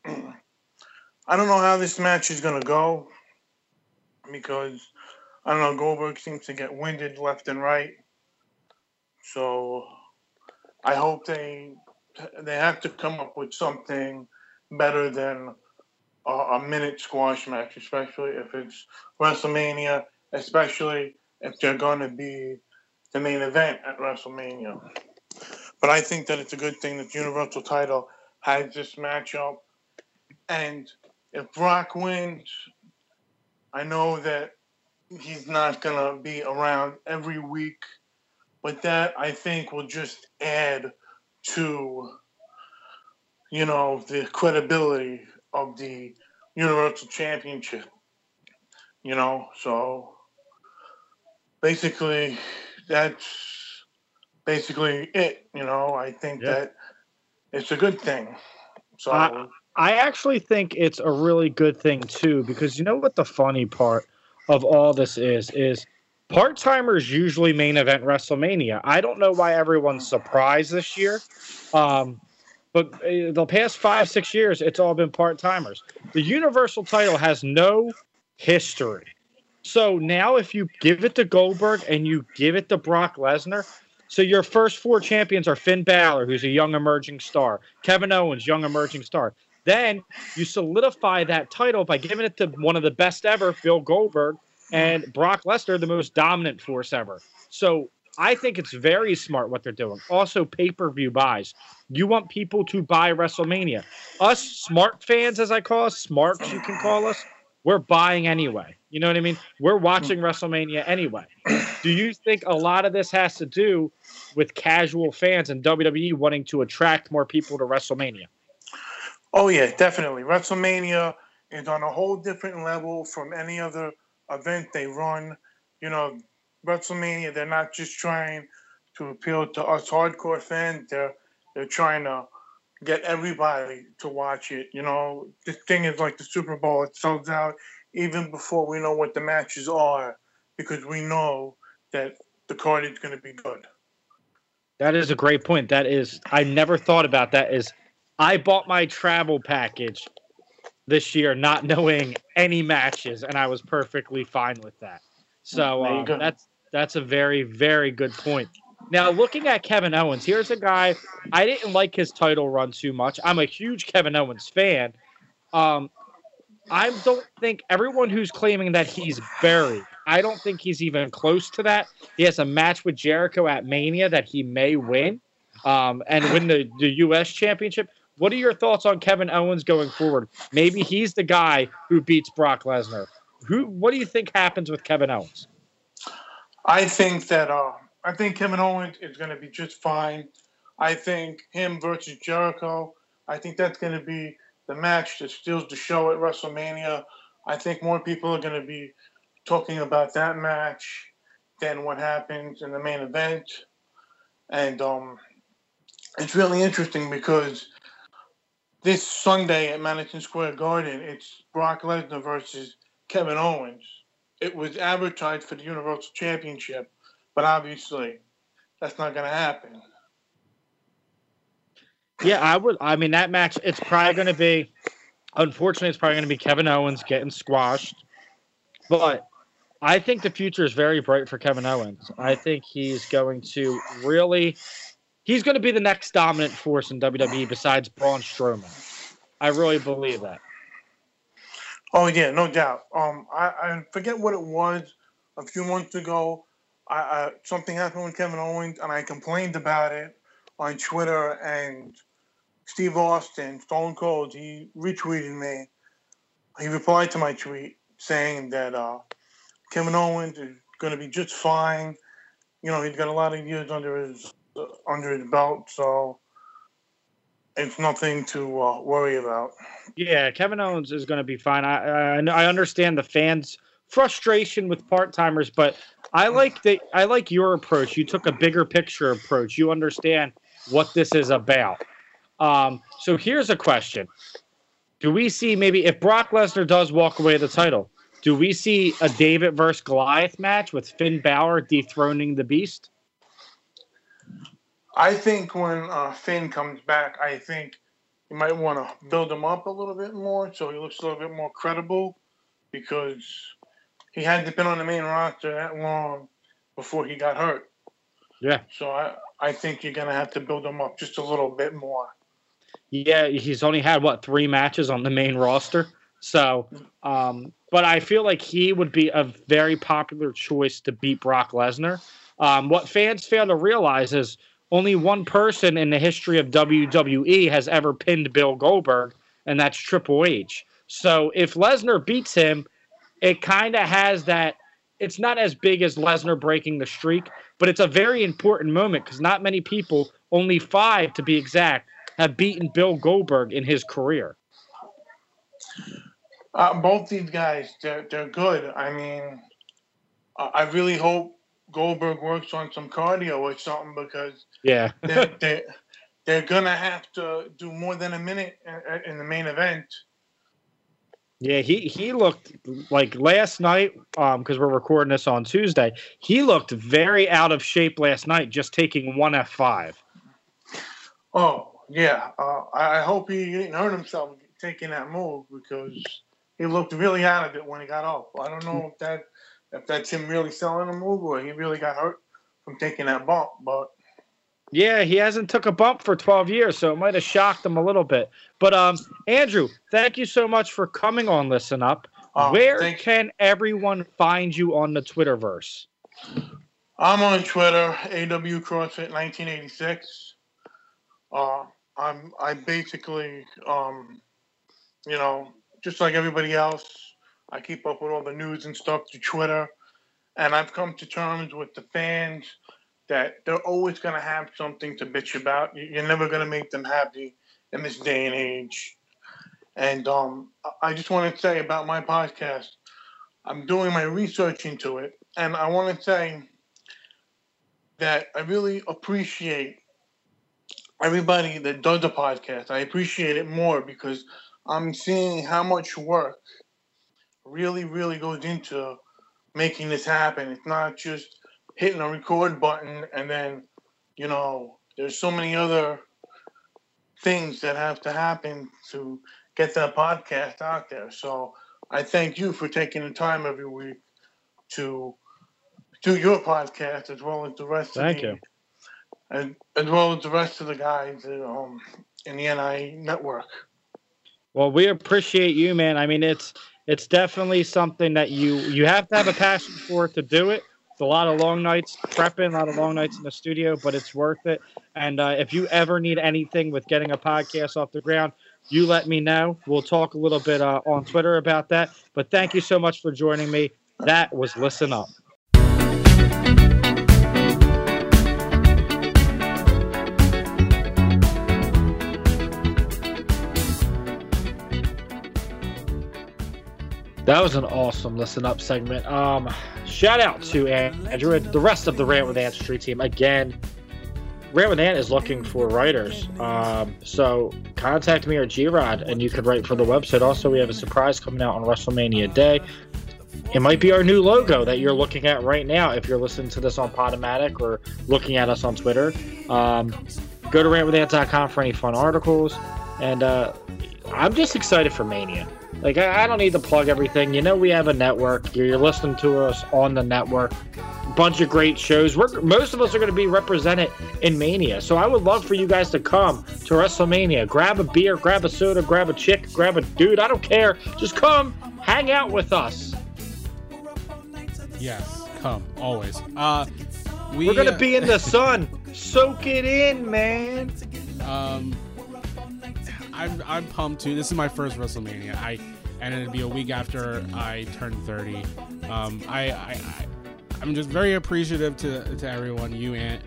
I don't know how this match is going to go, because, I don't know, Goldberg seems to get winded left and right. So I hope they have to come up with something better than a minute squash match, especially if it's WrestleMania, especially if they're going to be the main event at WrestleMania. But I think that it's a good thing that the Universal title has this matchup. And if Brock wins, I know that he's not going to be around every week. But that, I think, will just add to, the credibility of the Universal Championship. So basically, that's basically it. I think that it's a good thing. So I actually think it's a really good thing too, because you know what the funny part of all this is part-timers usually main event WrestleMania. I don't know why everyone's surprised this year, but the past 5-6 years, it's all been part-timers. The Universal title has no history. So now if you give it to Goldberg and you give it to Brock Lesnar, so your first 4 champions are Finn Balor, who's a young emerging star, Kevin Owens, young emerging star. Then you solidify that title by giving it to one of the best ever, Bill Goldberg, and Brock Lesnar, the most dominant force ever. So I think it's very smart what they're doing. Also, pay-per-view buys. You want people to buy WrestleMania. Us smart fans, as I call us, smarts you can call us, we're buying anyway. You know what I mean? We're watching WrestleMania anyway. Do you think a lot of this has to do with casual fans and WWE wanting to attract more people to WrestleMania? Oh, yeah, definitely. WrestleMania is on a whole different level from any other event they run. WrestleMania, they're not just trying to appeal to us hardcore fans. They're trying to get everybody to watch it. This thing is like the Super Bowl. It sells out even before we know what the matches are, because we know that the card is going to be good. That is a great point. I never thought about that. I bought my travel package this year not knowing any matches, and I was perfectly fine with that. So that's a very, very good point. Now, looking at Kevin Owens, here's a guy, I didn't like his title run too much. I'm a huge Kevin Owens fan. I don't think everyone who's claiming that he's buried, I don't think he's even close to that. He has a match with Jericho at Mania that he may win and win the U.S. Championship. What are your thoughts on Kevin Owens going forward? Maybe he's the guy who beats Brock Lesnar. What do you think happens with Kevin Owens? I think Kevin Owens is going to be just fine. I think him versus Jericho, I think that's going to be the match that steals the show at WrestleMania. I think more people are going to be talking about that match than what happens in the main event. And it's really interesting because this Sunday at Madison Square Garden, it's Brock Lesnar versus Kevin Owens. It was advertised for the Universal Championship, but obviously that's not going to happen. Yeah, that match, it's probably going to be, unfortunately, it's probably going to be Kevin Owens getting squashed. But I think the future is very bright for Kevin Owens. I think he's going to he's going to be the next dominant force in WWE besides Braun Strowman. I really believe that. Oh, yeah, no doubt. I forget what it was a few months ago. Something happened with Kevin Owens, and I complained about it on Twitter, and Steve Austin, Stone Cold, he retweeted me. He replied to my tweet saying that Kevin Owens is going to be just fine. He's got a lot of years under his belt, so it's nothing to worry about. Yeah, Kevin Owens is going to be fine. I understand the fans' frustration with part-timers, but I like your approach. You took a bigger picture approach. You understand what this is about. So here's a question. Do we see maybe if Brock Lesnar does walk away with the title, do we see a David versus Goliath match with Finn Balor dethroning the Beast? I think when Finn comes back, I think you might want to build him up a little bit more so he looks a little bit more credible, because he hadn't been on the main roster that long before he got hurt. Yeah. So I think you're going to have to build him up just a little bit more. Yeah, he's only had, 3 matches on the main roster. So, but I feel like he would be a very popular choice to beat Brock Lesnar. What fans fail to realize is only one person in the history of WWE has ever pinned Bill Goldberg, and that's Triple H. So if Lesnar beats him, it kind of has that. It's not as big as Lesnar breaking the streak, but it's a very important moment because not many people, only 5 to be exact, have beaten Bill Goldberg in his career. Both these guys, they're good. I mean, I really hope Goldberg works on some cardio or something because they're gonna have to do more than a minute in the main event. Yeah, he looked like last night, because we're recording this on Tuesday, he looked very out of shape last night, just taking one F5. Oh, yeah. I hope he didn't hurt himself taking that move because he looked really out of it when he got off. I don't know if that's him really selling a move or he really got hurt from taking that bump, but... Yeah, he hasn't took a bump for 12 years, so it might have shocked him a little bit. But, Andrew, thank you so much for coming on Listen Up. Where can everyone find you on the Twitterverse? I'm on Twitter, AW CrossFit 1986. I basically, just like everybody else, I keep up with all the news and stuff through Twitter. And I've come to terms with the fans that they're always going to have something to bitch about. You're never going to make them happy in this day and age. And I just want to say about my podcast, I'm doing my research into it. And I want to say that I really appreciate everybody that does a podcast. I appreciate it more because I'm seeing how much work really, really goes into making this happen. It's not just hitting a record button and then, there's so many other things that have to happen to get that podcast out there. So I thank you for taking the time every week to do your podcast as well as the rest Thank you. And as well as the rest of the guys in the NI network. Well, we appreciate you, man. I mean, it's definitely something that you have to have a passion for it to do it. It's a lot of long nights prepping, a lot of long nights in the studio, but it's worth it. And if you ever need anything with getting a podcast off the ground, you let me know. We'll talk a little bit on Twitter about that. But thank you so much for joining me. That was Listen Up. That was an awesome Listen Up segment. Shout out to Andrew and the rest of the Rant with Ant Street team. Again, Rant with Ant is looking for writers. So contact me or G-Rod and you can write for the website. Also, we have a surprise coming out on WrestleMania Day. It might be our new logo that you're looking at right now if you're listening to this on Podomatic or looking at us on Twitter. Go to rantwithant.com for any fun articles. And I'm just excited for Mania. Like, I don't need to plug everything. We have a network. You're listening to us on the network. Bunch of great shows. Most of us are going to be represented in Mania. So I would love for you guys to come to WrestleMania. Grab a beer, grab a soda, grab a chick, grab a dude. I don't care. Just come, hang out with us. Yes, come, always. We're going to be in the sun. Soak it in, man. I'm pumped too. This is my first WrestleMania. And it'd be a week after I turn 30. I'm just very appreciative to everyone, you and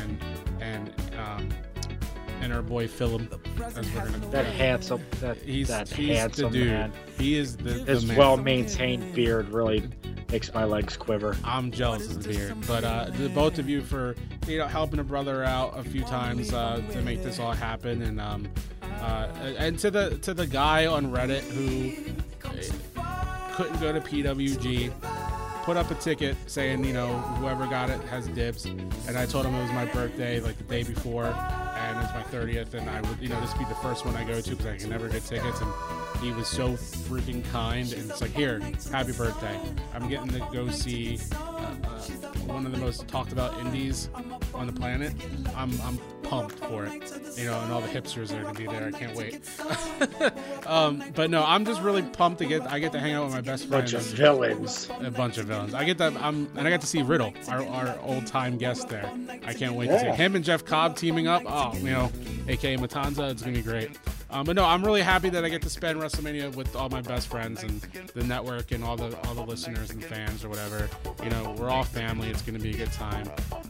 our boy Philip. That handsome, he's handsome the dude. man. He is his man. Well-maintained beard really makes my legs quiver. I'm jealous of the beard, but to both of you for helping a brother out a few times to make this all happen, and to the guy on Reddit who couldn't go to PWG, put up a ticket saying whoever got it has dibs, and I told him it was my birthday like the day before. and it's my 30th, and I would, this would be the first one I go to because I can never get tickets, and he was so freaking kind, and it's like, here, happy birthday. I'm getting to go see one of the most talked about indies on the planet. I'm pumped for it, and all the hipsters are going to be there. I can't wait. But no, I'm just really pumped I get to hang out with my best friends. A bunch of villains. I got to see Riddle, our old time guest there. I can't wait to see him and Jeff Cobb teaming up. Oh, aka Matanza. It's gonna be great. But no, I'm really happy that I get to spend WrestleMania with all my best friends and the network and all the listeners and fans or whatever. We're all family. It's gonna be a good time.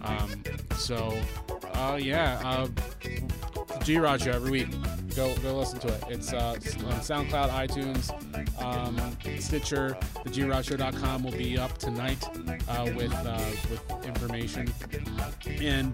G-Rod Show every week. Go listen to it. It's on SoundCloud, iTunes, Stitcher. The GRodShow.com will be up tonight with information. And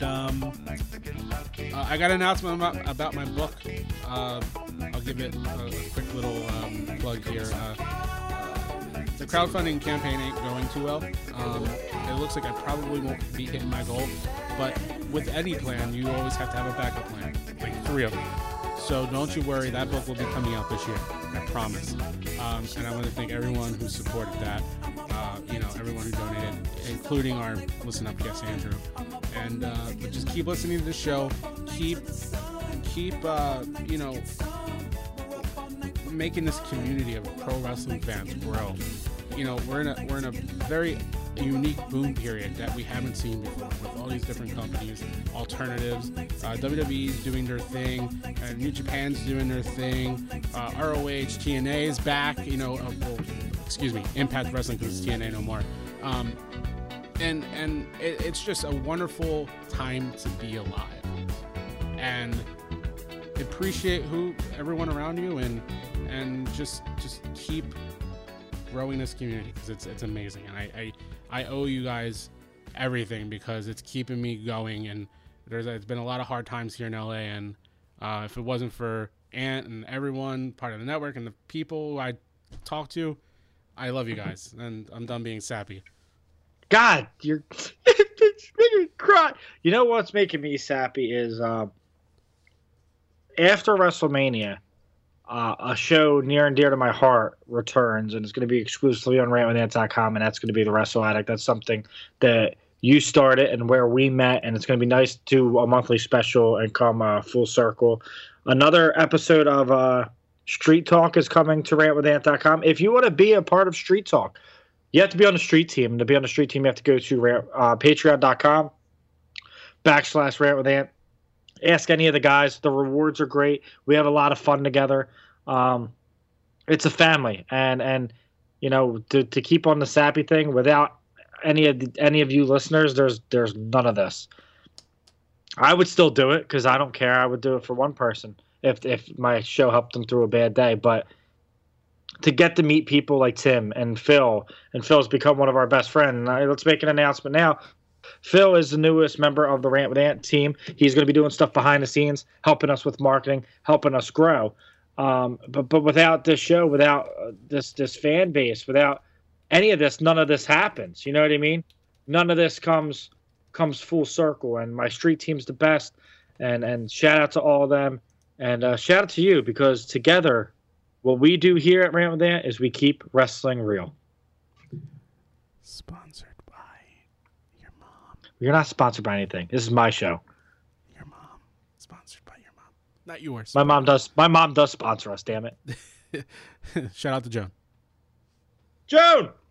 I got an announcement about my book. I'll give it a quick little plug here. The crowdfunding campaign ain't going too well. It looks like I probably won't be hitting my goal, but with any plan, you always have to have a backup plan, like 3 of them. So don't you worry, that book will be coming out this year, I promise. And I want to thank everyone who supported that, everyone who donated, including our Listen Up guest, Andrew. And but just keep listening to the show, keep making this community of pro wrestling fans grow. We're in a very unique boom period that we haven't seen before, with all these different companies, alternatives. WWE's doing their thing, New Japan's doing their thing. ROH, TNA is back. Impact Wrestling, because it's TNA no more. And it's just a wonderful time to be alive, and appreciate everyone around you, and just keep growing this community, because it's amazing, and I owe you guys everything, because it's keeping me going, and it's been a lot of hard times here in LA, and if it wasn't for Ant and everyone part of the network and the people I talk to, I love you guys, and I'm done being sappy. God, you're making me cry. You know what's making me sappy is after WrestleMania, a show near and dear to my heart returns, and it's going to be exclusively on rantwithant.com, and that's going to be The Wrestle Addict. That's something that you started and where we met, and it's going to be nice to do a monthly special and come full circle. Another episode of Street Talk is coming to rantwithant.com. If you want to be a part of Street Talk, you have to be on the street team. And to be on the street team, you have to go to patreon.com/rantwithant. Ask any of the guys. The rewards are great. We have a lot of fun together. It's a family, and to keep on the sappy thing without any of you listeners, there's none of this. I would still do it because I don't care. I would do it for one person if my show helped them through a bad day, but to get to meet people like Tim and Phil, and Phil's become one of our best friends. Let's make an announcement now. Phil is the newest member of the Rant with Ant team. He's going to be doing stuff behind the scenes, helping us with marketing, helping us grow. But without this show, without this fan base, without any of this, none of this happens. You know what I mean? None of this comes full circle. And my street team's the best. And shout out to all of them. And shout out to you, because together, what we do here at Rant with Ant is we keep wrestling real. Sponsored by your mom. You're not sponsored by anything. This is my show. Your mom. Sponsored by your mom. Not yours. My mom does sponsor us, damn it. Shout out to Joan. Joan!